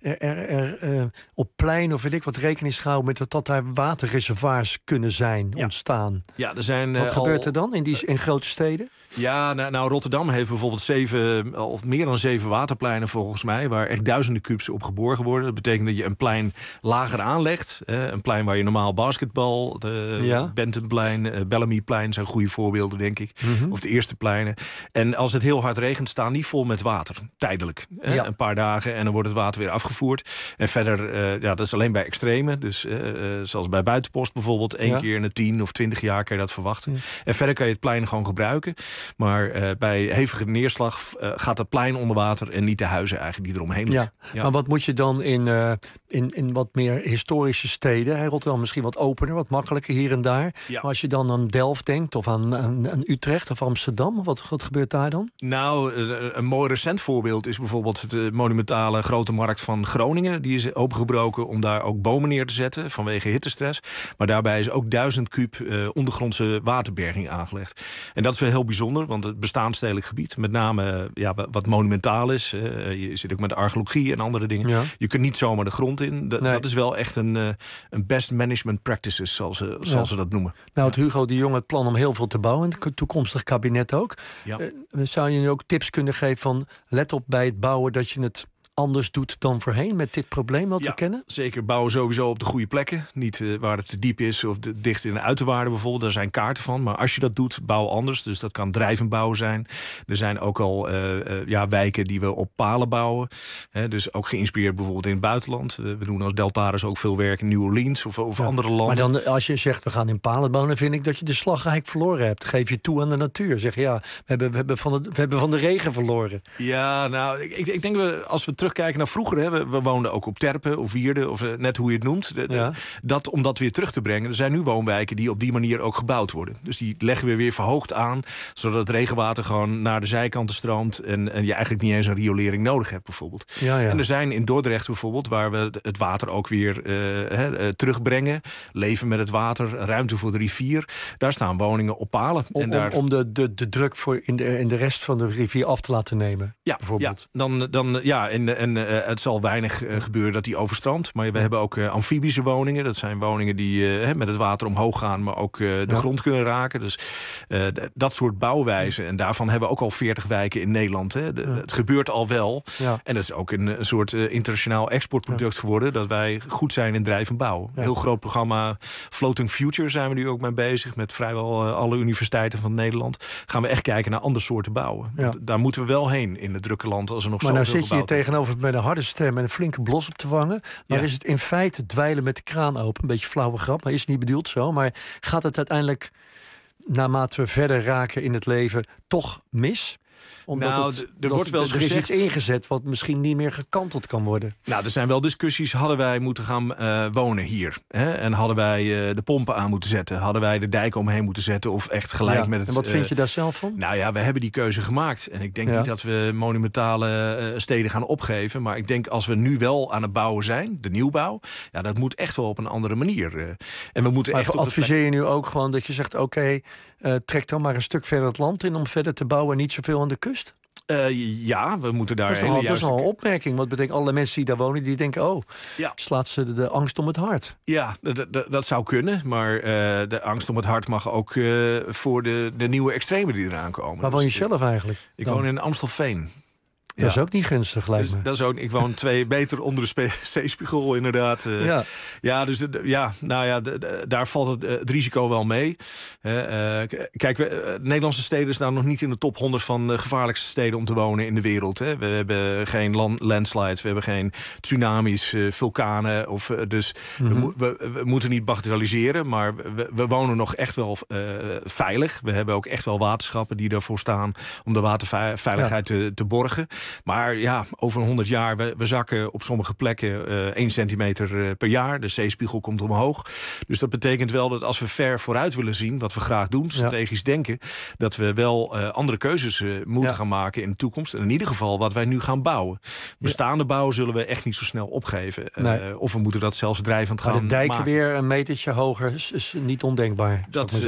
op plein of weet ik wat rekening gehouden met dat daar waterreservoirs kunnen zijn ontstaan. Ja, er zijn. Wat gebeurt er dan in grote steden? Ja, nou Rotterdam heeft bijvoorbeeld meer dan 7 waterpleinen volgens mij, waar echt duizenden kubus op geborgen worden. Dat betekent dat je een plein lager aanlegt. Een plein waar je normaal basketbal, Bentonplein, Bellamyplein zijn goede voorbeelden, denk ik. Of de eerste pleinen. En als het heel hard regent, staan die vol met water. Tijdelijk. Een paar dagen en dan wordt het water weer afgevoerd. En verder, dat is alleen bij extreme. Dus zoals bij Buitenpost bijvoorbeeld, 1 keer in de 10 of 20 jaar kan je dat verwachten. Ja. En verder kan je het plein gewoon gebruiken. Maar bij hevige neerslag gaat het plein onder water en niet de huizen eigenlijk die eromheen liggen. Ja. Maar wat moet je dan in wat meer historische steden? Rotterdam misschien wat opener, wat makkelijker hier en daar. Ja. Maar als je dan aan Delft denkt of aan Utrecht of Amsterdam, wat gebeurt daar dan? Nou, een mooi recent voorbeeld is bijvoorbeeld de monumentale Grote Markt van Groningen. Die is opengebroken om daar ook bomen neer te zetten vanwege hittestress. Maar daarbij is ook 1000 kub ondergrondse waterberging aangelegd. En dat is wel heel bijzonder, want het bestaansdelijk gebied, met name wat monumentaal is. Je zit ook met archeologie en andere dingen. Ja. Je kunt niet zomaar de grond in. Dat is wel echt een best management practices, zoals ze dat noemen. Nou, het Hugo de Jong het plan om heel veel te bouwen, het toekomstig kabinet ook. Ja. Zou je nu ook tips kunnen geven van let op bij het bouwen dat je het anders doet dan voorheen met dit probleem wat we kennen? Zeker. Bouwen sowieso op de goede plekken. Niet waar het te diep is of dicht in de uiterwaarden bijvoorbeeld. Daar zijn kaarten van. Maar als je dat doet, bouw anders. Dus dat kan drijvend bouwen zijn. Er zijn ook al wijken die we op palen bouwen. Dus ook geïnspireerd bijvoorbeeld in het buitenland. We doen als Deltaris ook veel werk in New Orleans of andere landen. Maar dan als je zegt we gaan in palen bouwen, dan vind ik dat je de slag eigenlijk verloren hebt. Geef je toe aan de natuur. Zeg we hebben van de regen verloren. Ja, nou, ik denk als we terugkijken naar vroeger, we woonden ook op terpen of wierden, of net hoe je het noemt. Om dat weer terug te brengen. Er zijn nu woonwijken die op die manier ook gebouwd worden. Dus die leggen we weer verhoogd aan, zodat het regenwater gewoon naar de zijkanten stroomt en je eigenlijk niet eens een riolering nodig hebt bijvoorbeeld. Ja. En er zijn in Dordrecht bijvoorbeeld, waar we het water ook weer terugbrengen, leven met het water, ruimte voor de rivier. Daar staan woningen op palen. Om de druk voor in de rest van de rivier af te laten nemen, bijvoorbeeld. Het zal weinig gebeuren dat die overstroomt. Maar we hebben ook amfibische woningen. Dat zijn woningen die met het water omhoog gaan, maar ook de grond kunnen raken. Dus dat soort bouwwijzen. En daarvan hebben we ook al 40 wijken in Nederland. Het gebeurt al wel. Ja. En dat is ook een soort internationaal exportproduct geworden, dat wij goed zijn in drijvend bouwen. Ja. Heel groot programma Floating Future zijn we nu ook mee bezig. Met vrijwel alle universiteiten van Nederland. Gaan we echt kijken naar andere soorten bouwen. Ja. Daar moeten we wel heen in het drukke land als er nog zoveel gebouwd wordt. Tegenover met een harde stem en een flinke blos op te wangen. Maar is het in feite dweilen met de kraan open? Een beetje flauwe grap, maar is niet bedoeld zo. Maar gaat het uiteindelijk, naarmate we verder raken in het leven, toch mis? Omdat er is iets ingezet wat misschien niet meer gekanteld kan worden. Nou, er zijn wel discussies. Hadden wij moeten gaan wonen hier? Hè? En hadden wij de pompen aan moeten zetten? Hadden wij de dijken omheen moeten zetten? Of echt gelijk met het... En wat vind je daar zelf van? Nou ja, we hebben die keuze gemaakt. En ik denk niet dat we monumentale steden gaan opgeven. Maar ik denk als we nu wel aan het bouwen zijn, de nieuwbouw... ja, dat moet echt wel op een andere manier. En we moeten echt adviseer je nu ook gewoon dat je zegt... oké, trek dan maar een stuk verder het land in om verder te bouwen... en niet zoveel aan de kust? Ja, we moeten daar... Dat is al een opmerking. Wat betekent alle mensen die daar wonen... die denken, slaat ze de angst om het hart. Ja, dat zou kunnen. Maar de angst om het hart mag ook voor de nieuwe extremen die eraan komen. Waar woon je zelf eigenlijk? Ik woon in Amstelveen. Dat is ook niet gunstig, lijkt me. Dat is ook, ik woon 2 meter onder de zeespiegel, inderdaad. Daar valt het risico wel mee. Kijk, Nederlandse steden staan nog niet in de top 100 van de gevaarlijkste steden om te wonen in de wereld. Hè. We hebben geen landslides, we hebben geen tsunamis, vulkanen. We moeten niet bagatelliseren, maar we wonen nog echt wel veilig. We hebben ook echt wel waterschappen die ervoor staan om de waterveiligheid te borgen. Maar ja, over 100 jaar, we zakken op sommige plekken 1 centimeter per jaar. De zeespiegel komt omhoog. Dus dat betekent wel dat als we ver vooruit willen zien, wat we graag doen, strategisch denken, dat we wel andere keuzes moeten gaan maken in de toekomst. En in ieder geval wat wij nu gaan bouwen. Bestaande bouwen zullen we echt niet zo snel opgeven. Of we moeten dat zelfs drijvend gaan maken. Maar de dijken weer een metertje hoger is niet ondenkbaar.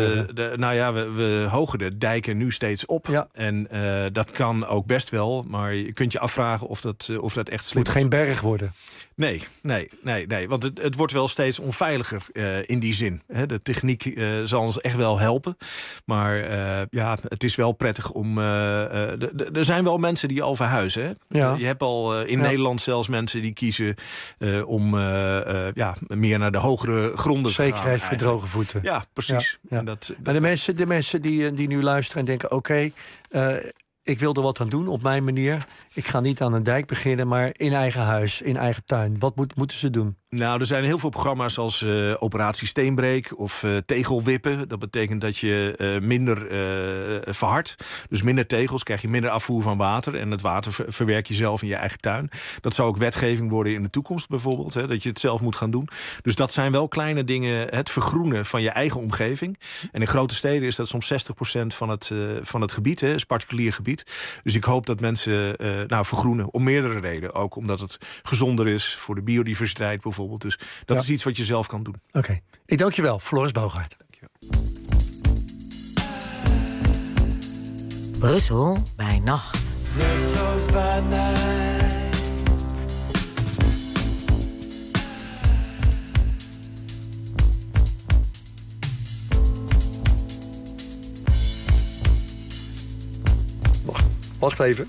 We hogen de dijken nu steeds op. Ja. En dat kan ook best wel, maar je kunt je afvragen of dat echt slim is. Het moet geen berg worden. Nee. Want het wordt wel steeds onveiliger in die zin. De techniek zal ons echt wel helpen. Maar het is wel prettig om... er zijn wel mensen die al verhuizen. Hè? Ja. Je hebt al in Nederland zelfs mensen die kiezen om meer naar de hogere gronden te gaan. Zekerheid voor droge voeten. Ja, precies. Ja. Maar de mensen die nu luisteren en denken... oké, ik wil er wat aan doen op mijn manier. Ik ga niet aan een dijk beginnen, maar in eigen huis, in eigen tuin. Wat moeten ze doen? Nou, er zijn heel veel programma's als Operatie Steenbreek of tegelwippen. Dat betekent dat je minder verhardt. Dus minder tegels, krijg je minder afvoer van water. En het water verwerk je zelf in je eigen tuin. Dat zou ook wetgeving worden in de toekomst bijvoorbeeld. Dat je het zelf moet gaan doen. Dus dat zijn wel kleine dingen. Het vergroenen van je eigen omgeving. En in grote steden is dat soms 60% van het gebied. Is particulier gebied. Dus ik hoop dat mensen vergroenen. Om meerdere redenen. Ook omdat het gezonder is voor de biodiversiteit bijvoorbeeld. Dus dat is iets wat je zelf kan doen. Oké. Ik dank je wel, Floris Boogaard. Brussel bij nacht. Brussels by night. Wacht even.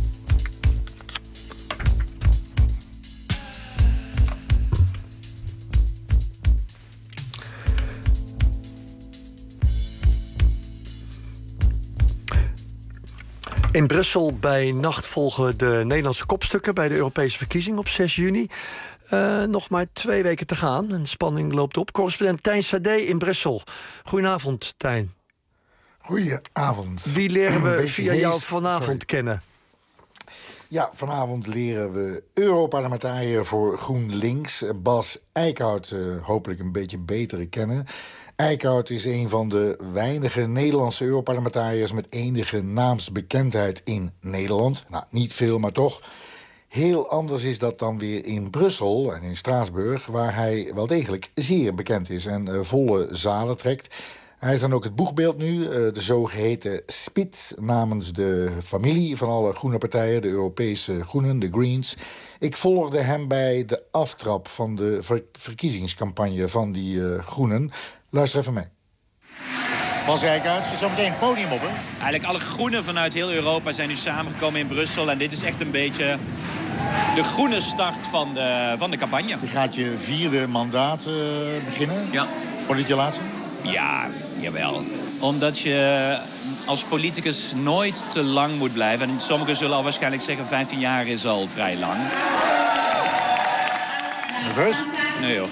In Brussel bij nacht volgen de Nederlandse kopstukken bij de Europese verkiezingen op 6 juni. Nog maar 2 weken te gaan en de spanning loopt op. Correspondent Tijn Sade in Brussel. Goedenavond, Tijn. Goedenavond. Wie leren we via jou vanavond kennen? Ja, vanavond leren we Europarlementariër voor GroenLinks, Bas Eickhout, hopelijk een beetje beter kennen. Eickhout is een van de weinige Nederlandse Europarlementariërs met enige naamsbekendheid in Nederland. Nou, niet veel, maar toch. Heel anders is dat dan weer in Brussel en in Straatsburg, waar hij wel degelijk zeer bekend is en volle zalen trekt. Hij is dan ook het boegbeeld nu, de zogeheten Spits, namens de familie van alle groene partijen, de Europese Groenen, de Greens. Ik volgde hem bij de aftrap van de verkiezingscampagne van die Groenen. Luister even mee. Bas Eickhout, zo meteen het podium op, hè? Eigenlijk alle groenen vanuit heel Europa zijn nu samengekomen in Brussel. En dit is echt een beetje de groene start van de campagne. Je gaat je 4e mandaat beginnen. Ja. Wordt het je laatste? Ja, jawel. Omdat je als politicus nooit te lang moet blijven. En sommigen zullen al waarschijnlijk zeggen 15 jaar is al vrij lang. Nerveus? Nee joh.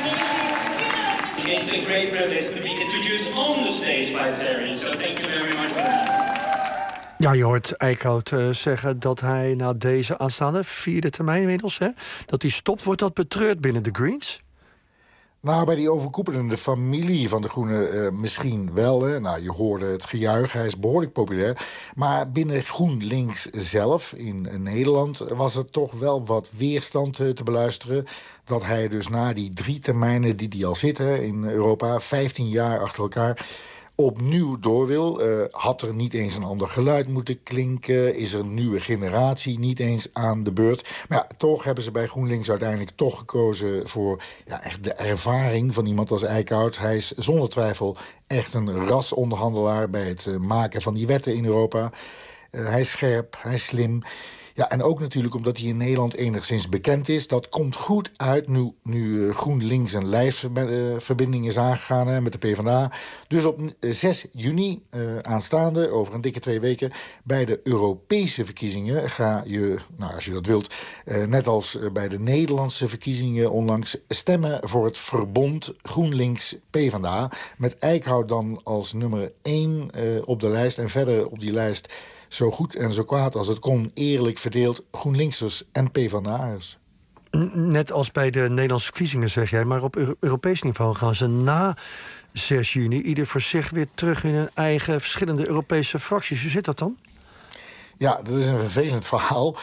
It's a great privilege to be introduced on the stage by Terry. So thank you very much for that. Ja, je hoort Eickhout zeggen dat hij na deze aanstaande 4e termijn inmiddels, dat hij stopt. Wordt dat betreurd binnen de Greens? Nou, bij die overkoepelende familie van de Groenen misschien wel. Hè. Nou, je hoorde het gejuich, hij is behoorlijk populair. Maar binnen GroenLinks zelf in Nederland was er toch wel wat weerstand te beluisteren. Dat hij dus na die 3 termijnen die hij al zit in Europa, 15 jaar achter elkaar, opnieuw door wil. Had er niet eens een ander geluid moeten klinken? Is er een nieuwe generatie niet eens aan de beurt? Maar ja, toch hebben ze bij GroenLinks uiteindelijk toch gekozen voor echt de ervaring van iemand als Eickhout. Hij is zonder twijfel echt een rasonderhandelaar bij het maken van die wetten in Europa. Hij is scherp, hij is slim. Ja, en ook natuurlijk omdat hij in Nederland enigszins bekend is. Dat komt goed uit nu GroenLinks een lijstverbinding is aangegaan met de PvdA. Dus op 6 juni aanstaande, over een dikke 2 weken, bij de Europese verkiezingen ga je, nou, als je dat wilt, net als bij de Nederlandse verkiezingen onlangs, stemmen voor het verbond GroenLinks-PvdA. Met Eickhout dan als nummer 1 op de lijst en verder op die lijst, zo goed en zo kwaad als het kon, eerlijk verdeeld, GroenLinksers en PvdA'ers. Net als bij de Nederlandse verkiezingen, zeg jij, maar op Europees niveau gaan ze na 6 juni ieder voor zich weer terug in hun eigen verschillende Europese fracties. Hoe zit dat dan? Ja, dat is een vervelend verhaal.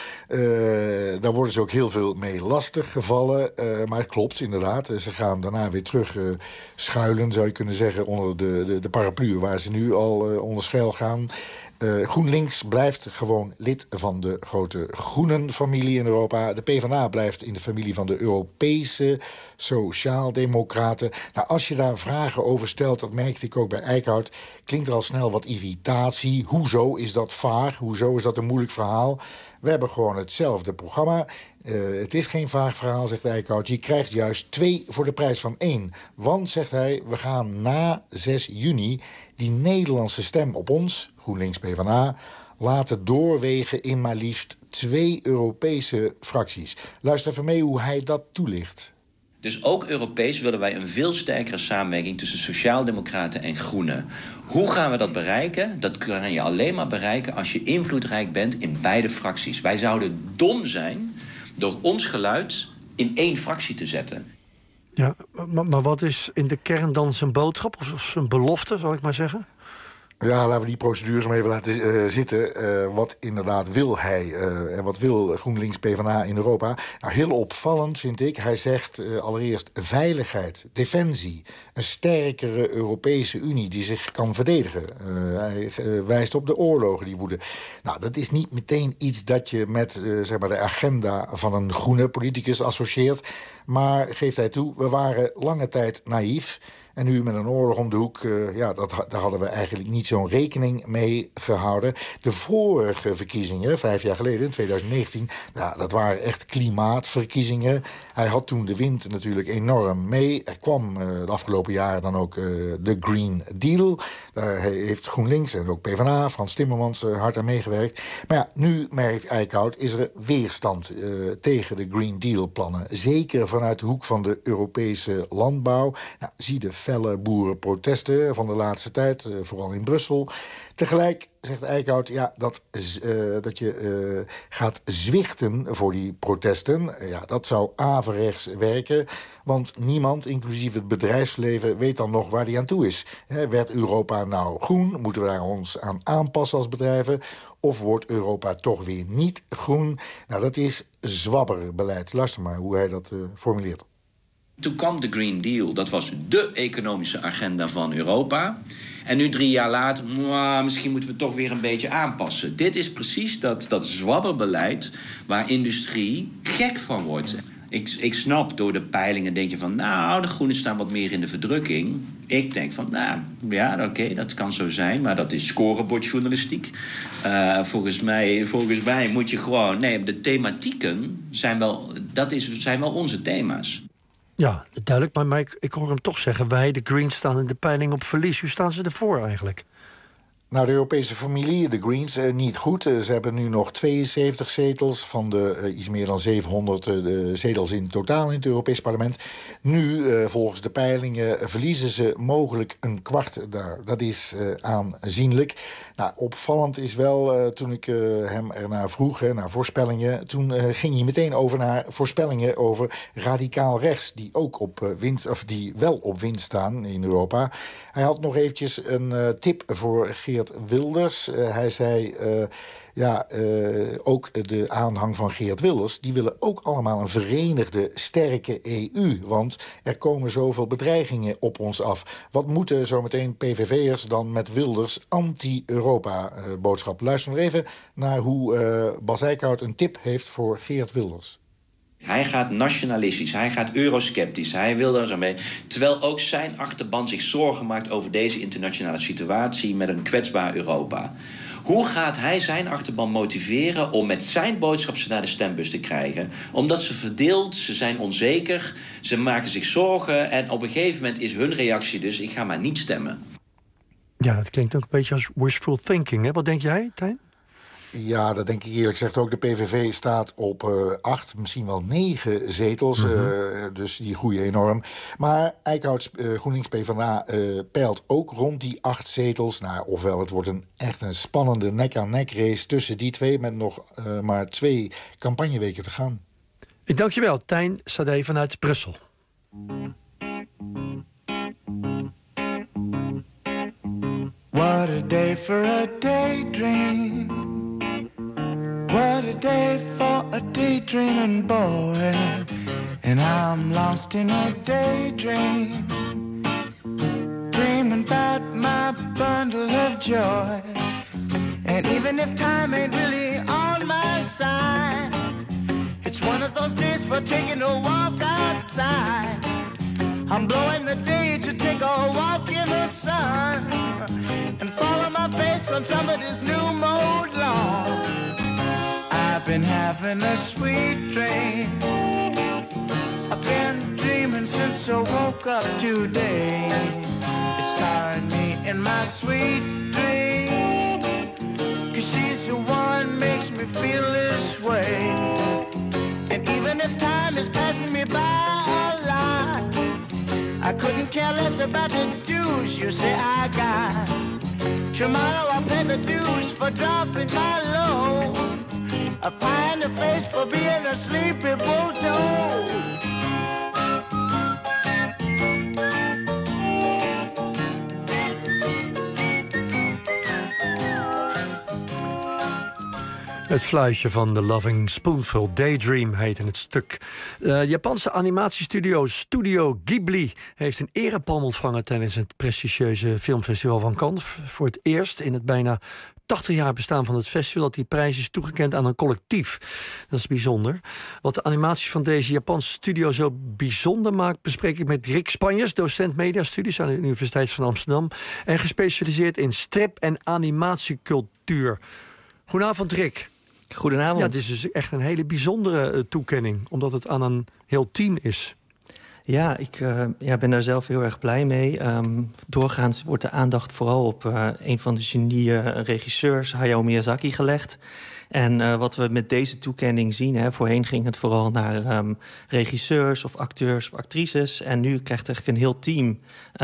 Daar worden ze ook heel veel mee lastig gevallen. Maar het klopt, inderdaad. Ze gaan daarna weer terug schuilen, zou je kunnen zeggen, onder de paraplu waar ze nu al onder schuil gaan. GroenLinks blijft gewoon lid van de grote groenen-familie in Europa. De PvdA blijft in de familie van de Europese Sociaaldemocraten. Nou, als je daar vragen over stelt, dat merkte ik ook bij Eickhout, klinkt er al snel wat irritatie. Hoezo is dat vaag? Hoezo is dat een moeilijk verhaal? We hebben gewoon hetzelfde programma. Het is geen vaag verhaal, zegt Eickhout. Je krijgt juist 2 voor de prijs van 1. Want, zegt hij, we gaan na 6 juni die Nederlandse stem op ons, GroenLinks PvdA, laten doorwegen in maar liefst 2 Europese fracties. Luister even mee hoe hij dat toelicht. Dus ook Europees willen wij een veel sterkere samenwerking tussen Sociaaldemocraten en Groenen. Hoe gaan we dat bereiken? Dat kan je alleen maar bereiken als je invloedrijk bent in beide fracties. Wij zouden dom zijn door ons geluid in 1 fractie te zetten. Ja, maar wat is in de kern dan zijn boodschap of zijn belofte, zal ik maar zeggen? Ja, laten we die procedures maar even laten zitten. Wat inderdaad wil hij en wat wil GroenLinks PvdA in Europa? Nou, heel opvallend vind ik. Hij zegt allereerst veiligheid, defensie, een sterkere Europese Unie die zich kan verdedigen. Hij wijst op de oorlogen die woeden. Nou, dat is niet meteen iets dat je met zeg maar de agenda van een groene politicus associeert. Maar geeft hij toe, we waren lange tijd naïef. En nu met een oorlog om de hoek, daar hadden we eigenlijk niet zo'n rekening mee gehouden. De vorige verkiezingen, 5 jaar geleden, in 2019, dat waren echt klimaatverkiezingen. Hij had toen de wind natuurlijk enorm mee. Er kwam de afgelopen jaren dan ook de Green Deal. Daar heeft GroenLinks en ook PvdA, Frans Timmermans, hard aan meegewerkt. Maar ja, nu merkt Eickhout, is er weerstand tegen de Green Deal plannen. Zeker vanuit de hoek van de Europese landbouw. Nou, zie de felle boerenprotesten van de laatste tijd, vooral in Brussel. Tegelijk zegt Eickhout dat je gaat zwichten voor die protesten. Ja, dat zou averechts werken. Want niemand, inclusief het bedrijfsleven, weet dan nog waar die aan toe is. Werd Europa nou groen? Moeten we daar ons aan aanpassen als bedrijven? Of wordt Europa toch weer niet groen? Nou, dat is zwabberbeleid. Luister maar hoe hij dat formuleert. Toen kwam de Green Deal, dat was dé economische agenda van Europa. En nu 3 jaar later, misschien moeten we toch weer een beetje aanpassen. Dit is precies dat zwabberbeleid waar industrie gek van wordt. Ik snap, door de peilingen denk je van, de groenen staan wat meer in de verdrukking. Ik denk van, oké, dat kan zo zijn, maar dat is scorebordjournalistiek. Volgens mij moet je gewoon, de thematieken zijn wel onze thema's. Ja, duidelijk, maar ik hoor hem toch zeggen, wij, de Greens, staan in de peiling op verlies. Hoe staan ze ervoor eigenlijk? Nou, de Europese familie, de Greens, niet goed. Ze hebben nu nog 72 zetels van de iets meer dan 700 zetels in totaal in het Europees Parlement. Nu, volgens de peilingen, verliezen ze mogelijk een kwart daar. Dat is aanzienlijk. Nou, opvallend is wel, toen ik hem ernaar vroeg, naar voorspellingen, toen ging hij meteen over naar voorspellingen over radicaal rechts, die ook op die wel op winst staan in Europa. Hij had nog eventjes een tip voor Geert Wilders. Hij zei, ook de aanhang van Geert Wilders, die willen ook allemaal een verenigde, sterke EU. Want er komen zoveel bedreigingen op ons af. Wat moeten zometeen PVV'ers dan met Wilders anti-Europa boodschap? Luister nog even naar hoe Bas Eickhout een tip heeft voor Geert Wilders. Hij gaat nationalistisch, hij gaat eurosceptisch, hij wil daar zo mee. Terwijl ook zijn achterban zich zorgen maakt over deze internationale situatie met een kwetsbaar Europa. Hoe gaat hij zijn achterban motiveren om met zijn boodschap ze naar de stembus te krijgen? Omdat ze verdeeld, ze zijn onzeker, ze maken zich zorgen en op een gegeven moment is hun reactie dus: ik ga maar niet stemmen. Ja, dat klinkt ook een beetje als wishful thinking, hè? Wat denk jij, Tijn? Ja, dat denk ik eerlijk gezegd ook. De PVV staat op 8, misschien wel 9 zetels. Dus die groeien enorm. Maar Eickhout, GroenLinks PvdA, peilt ook rond die 8 zetels. Nou, ofwel, het wordt echt een spannende nek-aan-nek race tussen die twee, met nog maar 2 campagneweken te gaan. Ik dank je wel, Tijn Sade vanuit Brussel. What a day for a daydream. What a day for a daydreaming boy. And I'm lost in a daydream, dreaming about my bundle of joy. And even if time ain't really on my side, it's one of those days for taking a walk outside. I'm blowing the day to take a walk in the sun and follow my face on somebody's new mode lawn. I've been having a sweet dream. I've been dreaming since I woke up today. It's tiring me in my sweet dream, 'cause she's the one makes me feel this way. And even if time is passing me by a lot, I couldn't care less about the dues you say I got. Tomorrow I'll pay the dues for dropping my load, a pie in the face for being a sleepy bulldog. Het fluitje van The Loving Spoonful, Daydream heet in het stuk. Japanse animatiestudio Studio Ghibli heeft een erepalm ontvangen tijdens het prestigieuze filmfestival van Cannes. Voor het eerst in het bijna 80 jaar bestaan van het festival dat die prijs is toegekend aan een collectief. Dat is bijzonder. Wat de animatie van deze Japanse studio zo bijzonder maakt, bespreek ik met Rick Spanjers, docent mediastudies aan de Universiteit van Amsterdam en gespecialiseerd in strip- en animatiecultuur. Goedenavond, Rick. Goedenavond. Ja, dit is dus echt een hele bijzondere toekenning, omdat het aan een heel team is. Ja, ik ben daar zelf heel erg blij mee. Doorgaans wordt de aandacht vooral op een van de genieën regisseurs, Hayao Miyazaki, gelegd. En wat we met deze toekenning zien, voorheen ging het vooral naar regisseurs of acteurs of actrices. En nu krijgt eigenlijk een heel team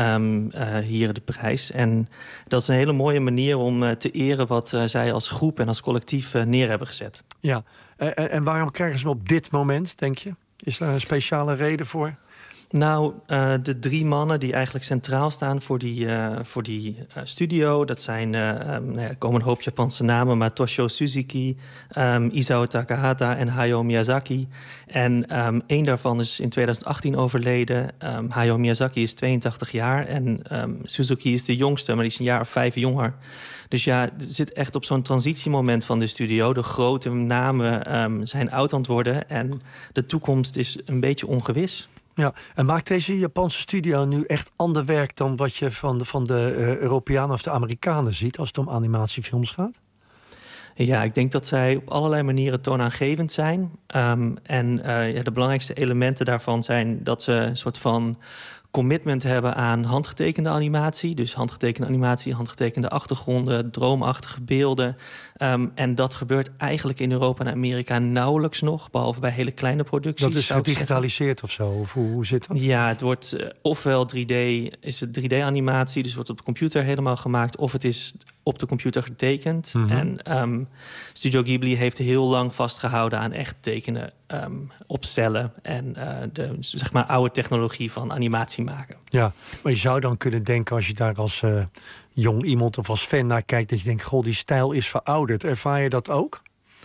hier de prijs. En dat is een hele mooie manier om te eren wat zij als groep en als collectief neer hebben gezet. Ja, en waarom krijgen ze hem op dit moment, denk je? Is daar een speciale reden voor? Nou, de 3 mannen die eigenlijk centraal staan voor die studio, dat zijn, er komen een hoop Japanse namen, maar Toshio Suzuki, Isao Takahata en Hayao Miyazaki. En één daarvan is in 2018 overleden. Hayao Miyazaki is 82 jaar en Suzuki is de jongste, maar die is een jaar of 5 jonger. Dus ja, het zit echt op zo'n transitiemoment van de studio. De grote namen zijn oud aan het worden en de toekomst is een beetje ongewis. Ja, en maakt deze Japanse studio nu echt ander werk dan wat je van de Europeanen of de Amerikanen ziet als het om animatiefilms gaat? Ja, ik denk dat zij op allerlei manieren toonaangevend zijn. De belangrijkste elementen daarvan zijn dat ze een soort van commitment hebben aan handgetekende animatie. Dus handgetekende animatie, handgetekende achtergronden, droomachtige beelden. En dat gebeurt eigenlijk in Europa en Amerika nauwelijks nog, behalve bij hele kleine producties. Dat is gedigitaliseerd of zo? Of hoe zit dat? Ja, het wordt ofwel 3D, is het 3D-animatie, dus wordt op de computer helemaal gemaakt, of het is op de computer getekend. En Studio Ghibli heeft heel lang vastgehouden aan echt tekenen op cellen en de zeg maar oude technologie van animatie maken. Ja, maar je zou dan kunnen denken, als je daar als jong iemand of als fan naar kijkt, dat je denkt, goh, die stijl is verouderd. Ervaar je dat ook?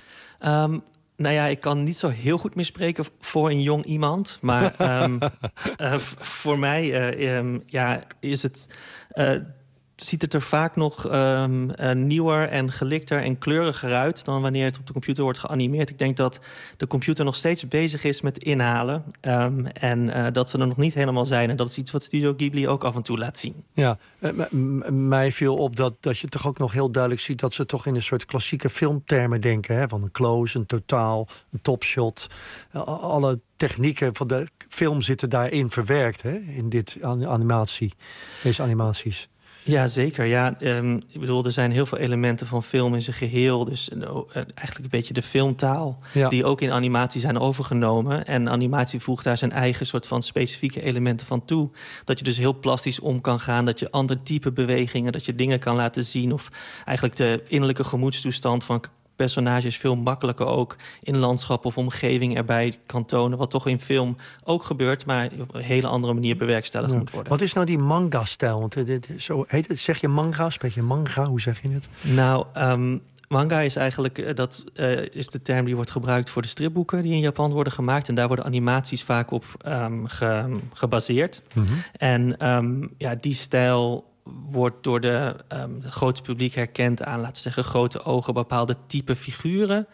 Nou ja, ik kan niet zo heel goed meer spreken voor een jong iemand. Maar voor mij is het... ziet het er vaak nog nieuwer en gelikter en kleuriger uit dan wanneer het op de computer wordt geanimeerd. Ik denk dat de computer nog steeds bezig is met inhalen. En dat ze er nog niet helemaal zijn. En dat is iets wat Studio Ghibli ook af en toe laat zien. Ja, mij viel op dat je toch ook nog heel duidelijk ziet dat ze toch in een soort klassieke filmtermen denken. Hè? Van een close, een totaal, een topshot. Alle technieken van de film zitten daarin verwerkt, hè? In deze animaties. Ja, zeker. Ja, ik bedoel, er zijn heel veel elementen van film in zijn geheel. Dus eigenlijk een beetje de filmtaal, die ook in animatie zijn overgenomen. En animatie voegt daar zijn eigen soort van specifieke elementen van toe. Dat je dus heel plastisch om kan gaan, dat je ander type bewegingen, dat je dingen kan laten zien. Of eigenlijk de innerlijke gemoedstoestand van personages veel makkelijker ook in landschap of omgeving erbij kan tonen. Wat toch in film ook gebeurt, maar op een hele andere manier bewerkstelligd moet worden. Wat is nou die manga-stijl? Want zo heet het. Zeg je manga? Spreek je manga? Hoe zeg je het? Nou, manga is eigenlijk, is de term die wordt gebruikt voor de stripboeken die in Japan worden gemaakt. En daar worden animaties vaak op gebaseerd. En die stijl wordt door de grote publiek herkend aan, laten we zeggen, grote ogen, bepaalde type figuren.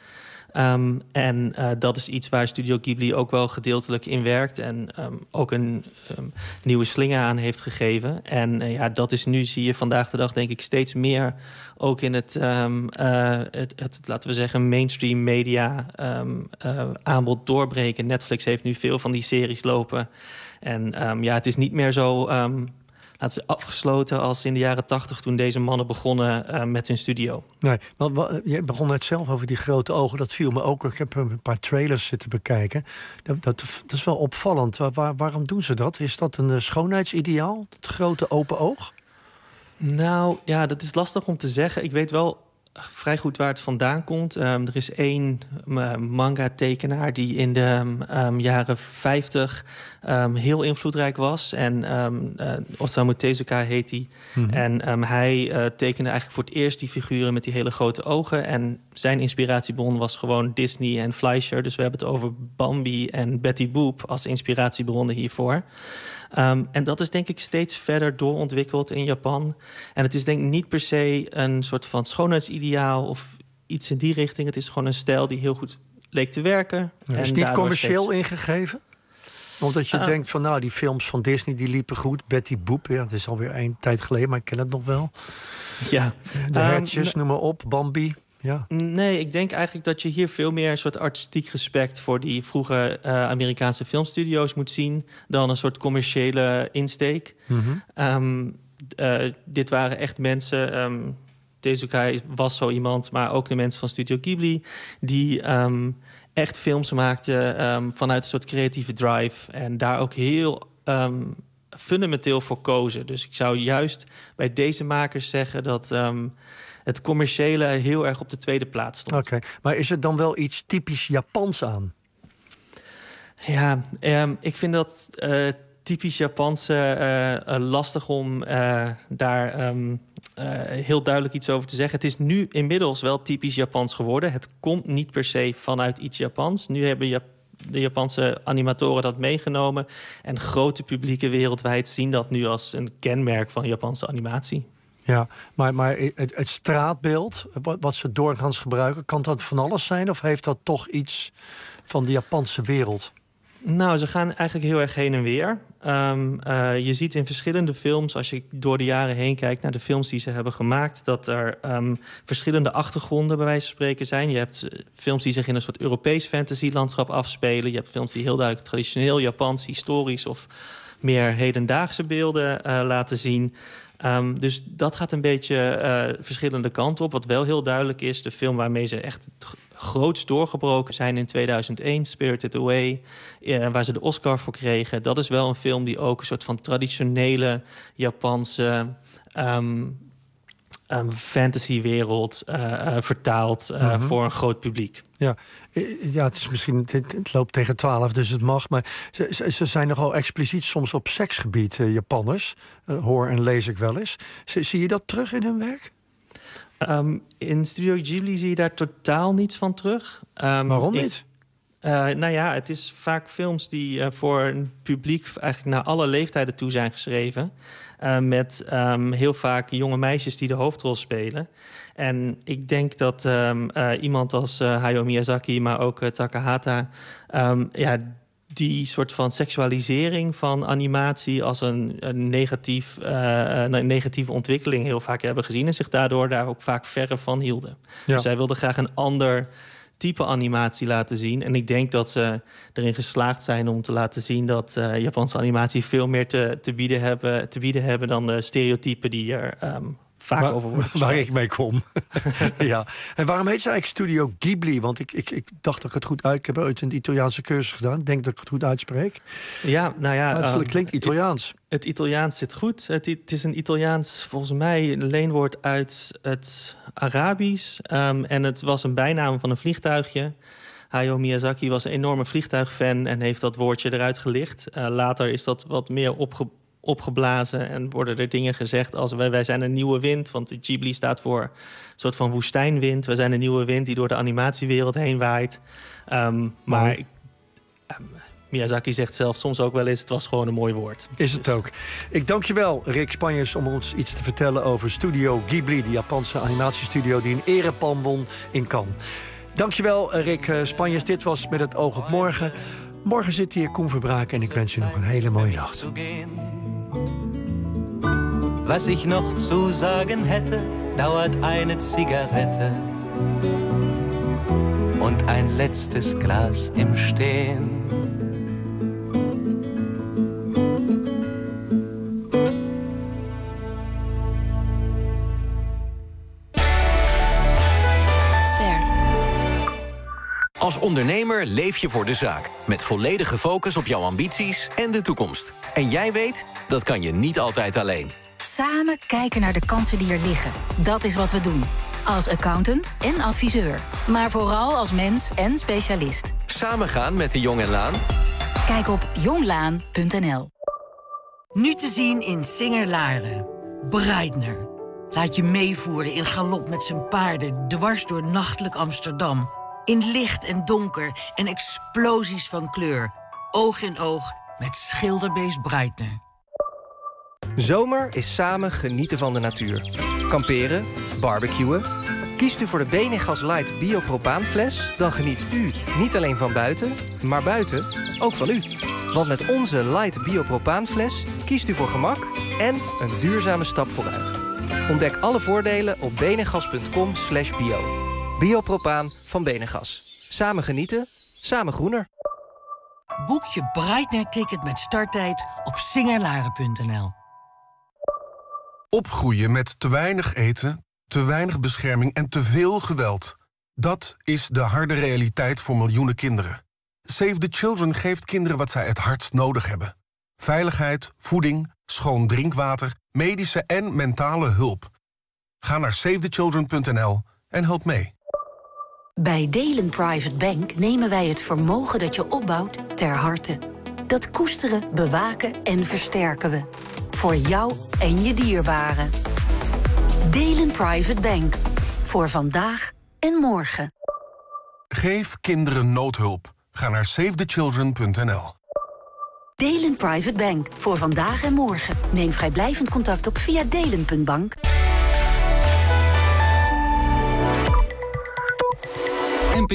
En dat is iets waar Studio Ghibli ook wel gedeeltelijk in werkt en ook een nieuwe slinger aan heeft gegeven. En dat is nu, zie je vandaag de dag, denk ik, steeds meer ook in het laten we zeggen, mainstream media aanbod doorbreken. Netflix heeft nu veel van die series lopen. En het is niet meer zo laten ze afgesloten als in de jaren 80 toen deze mannen begonnen met hun studio. Nee, je begon net zelf over die grote ogen. Dat viel me ook. Ik heb een paar trailers zitten bekijken. Dat is wel opvallend. Waarom doen ze dat? Is dat een schoonheidsideaal? Dat grote open oog? Nou, ja, dat is lastig om te zeggen. Ik weet wel vrij goed waar het vandaan komt. Er is één manga-tekenaar die in de jaren 50 heel invloedrijk was. En Osamu Tezuka heet hij. En hij tekende eigenlijk voor het eerst die figuren met die hele grote ogen. En zijn inspiratiebron was gewoon Disney en Fleischer. Dus we hebben het over Bambi en Betty Boop als inspiratiebronnen hiervoor. En dat is denk ik steeds verder doorontwikkeld in Japan. En het is denk ik niet per se een soort van schoonheidsideaal of iets in die richting. Het is gewoon een stijl die heel goed leek te werken. Ja, is het niet commercieel ingegeven? Omdat je denkt van, nou, die films van Disney die liepen goed. Betty Boop, ja, dat is alweer een tijd geleden, maar ik ken het nog wel. Ja. De hertjes, noem maar op, Bambi. Ja. Nee, ik denk eigenlijk dat je hier veel meer een soort artistiek respect voor die vroege Amerikaanse filmstudio's moet zien dan een soort commerciële insteek. Dit waren echt mensen. Tezuka was zo iemand, maar ook de mensen van Studio Ghibli die echt films maakten vanuit een soort creatieve drive en daar ook heel fundamenteel voor kozen. Dus ik zou juist bij deze makers zeggen dat het commerciële heel erg op de tweede plaats stond. Oké, maar is er dan wel iets typisch Japans aan? Ja, ik vind dat typisch Japanse lastig om daar heel duidelijk iets over te zeggen. Het is nu inmiddels wel typisch Japans geworden. Het komt niet per se vanuit iets Japans. Nu hebben de Japanse animatoren dat meegenomen. En grote publieken wereldwijd zien dat nu als een kenmerk van Japanse animatie. Ja, maar het straatbeeld, wat ze doorgaans gebruiken, kan dat van alles zijn? Of heeft dat toch iets van de Japanse wereld? Nou, ze gaan eigenlijk heel erg heen en weer. Je ziet in verschillende films, als je door de jaren heen kijkt naar de films die ze hebben gemaakt, dat er verschillende achtergronden bij wijze van spreken zijn. Je hebt films die zich in een soort Europees fantasielandschap afspelen. Je hebt films die heel duidelijk traditioneel Japans, historisch of meer hedendaagse beelden laten zien. Dus dat gaat een beetje verschillende kanten op. Wat wel heel duidelijk is, de film waarmee ze echt groots doorgebroken zijn in 2001, Spirited Away, waar ze de Oscar voor kregen. Dat is wel een film die ook een soort van traditionele Japanse fantasywereld vertaalt voor een groot publiek. Ja, het is misschien, het loopt tegen 12, dus het mag. Maar ze zijn nogal expliciet soms op seksgebied, Japanners. Hoor en lees ik wel eens. Zie je dat terug in hun werk? In Studio Ghibli zie je daar totaal niets van terug. Waarom niet? Het is vaak films die voor een publiek eigenlijk naar alle leeftijden toe zijn geschreven. Met heel vaak jonge meisjes die de hoofdrol spelen. En ik denk dat iemand als Hayao Miyazaki, maar ook Takahata, die soort van seksualisering van animatie als een negatieve ontwikkeling heel vaak hebben gezien en zich daardoor daar ook vaak verre van hielden. Ja. Dus zij wilden graag een ander type animatie laten zien. En ik denk dat ze erin geslaagd zijn om te laten zien dat Japanse animatie veel meer te bieden hebben dan de stereotypen die er vaak over worden gesproken. Waar ik mee kom. Ja. En waarom heet ze eigenlijk Studio Ghibli? Want ik dacht dat ik het goed uit... Ik heb ooit een Italiaanse cursus gedaan. Ik denk dat ik het goed uitspreek. Ja, het klinkt Italiaans. Het Italiaans zit goed. Het is een Italiaans, volgens mij, een leenwoord uit het Arabisch. En het was een bijnaam van een vliegtuigje. Hayao Miyazaki was een enorme vliegtuigfan en heeft dat woordje eruit gelicht. Later is dat wat meer opgeblazen en worden er dingen gezegd als wij zijn een nieuwe wind, want Ghibli staat voor een soort van woestijnwind. We zijn een nieuwe wind die door de animatiewereld heen waait. Miyazaki zegt zelf soms ook wel eens, het was gewoon een mooi woord. Is het ook. Ik dank je wel, Rick Spanjes, om ons iets te vertellen over Studio Ghibli, de Japanse animatiestudio die een erepalm won in Cannes. Dank je wel, Rick Spanjes. Dit was Met het oog op morgen. Morgen zit hier Koen Verbraak en ik wens u nog een hele mooie nacht. Was ich noch zu sagen hätte, dauert eine Zigarette und ein letztes Glas im Stehen. Als ondernemer leef je voor de zaak. Met volledige focus op jouw ambities en de toekomst. En jij weet, dat kan je niet altijd alleen. Samen kijken naar de kansen die er liggen. Dat is wat we doen. Als accountant en adviseur. Maar vooral als mens en specialist. Samen gaan met de Jong en Laan? Kijk op jonglaan.nl. Nu te zien in Singer-Laren. Breitner. Laat je meevoeren in galop met zijn paarden dwars door nachtelijk Amsterdam. In licht en donker en explosies van kleur. Oog in oog met schilderbeest Breitner. Zomer is samen genieten van de natuur. Kamperen, barbecuen. Kiest u voor de Benegas Light Biopropaanfles... dan geniet u niet alleen van buiten, maar buiten ook van u. Want met onze Light Biopropaanfles kiest u voor gemak en een duurzame stap vooruit. Ontdek alle voordelen op benegas.com/bio. Biopropaan van Benegas. Samen genieten, samen groener. Boek je Breitner-ticket met starttijd op singerlaren.nl. Opgroeien met te weinig eten, te weinig bescherming en te veel geweld. Dat is de harde realiteit voor miljoenen kinderen. Save the Children geeft kinderen wat zij het hardst nodig hebben. Veiligheid, voeding, schoon drinkwater, medische en mentale hulp. Ga naar savethechildren.nl en help mee. Bij Delen Private Bank nemen wij het vermogen dat je opbouwt ter harte. Dat koesteren, bewaken en versterken we. Voor jou en je dierbaren. Delen Private Bank. Voor vandaag en morgen. Geef kinderen noodhulp. Ga naar savethechildren.nl. Delen Private Bank. Voor vandaag en morgen. Neem vrijblijvend contact op via delen.bank.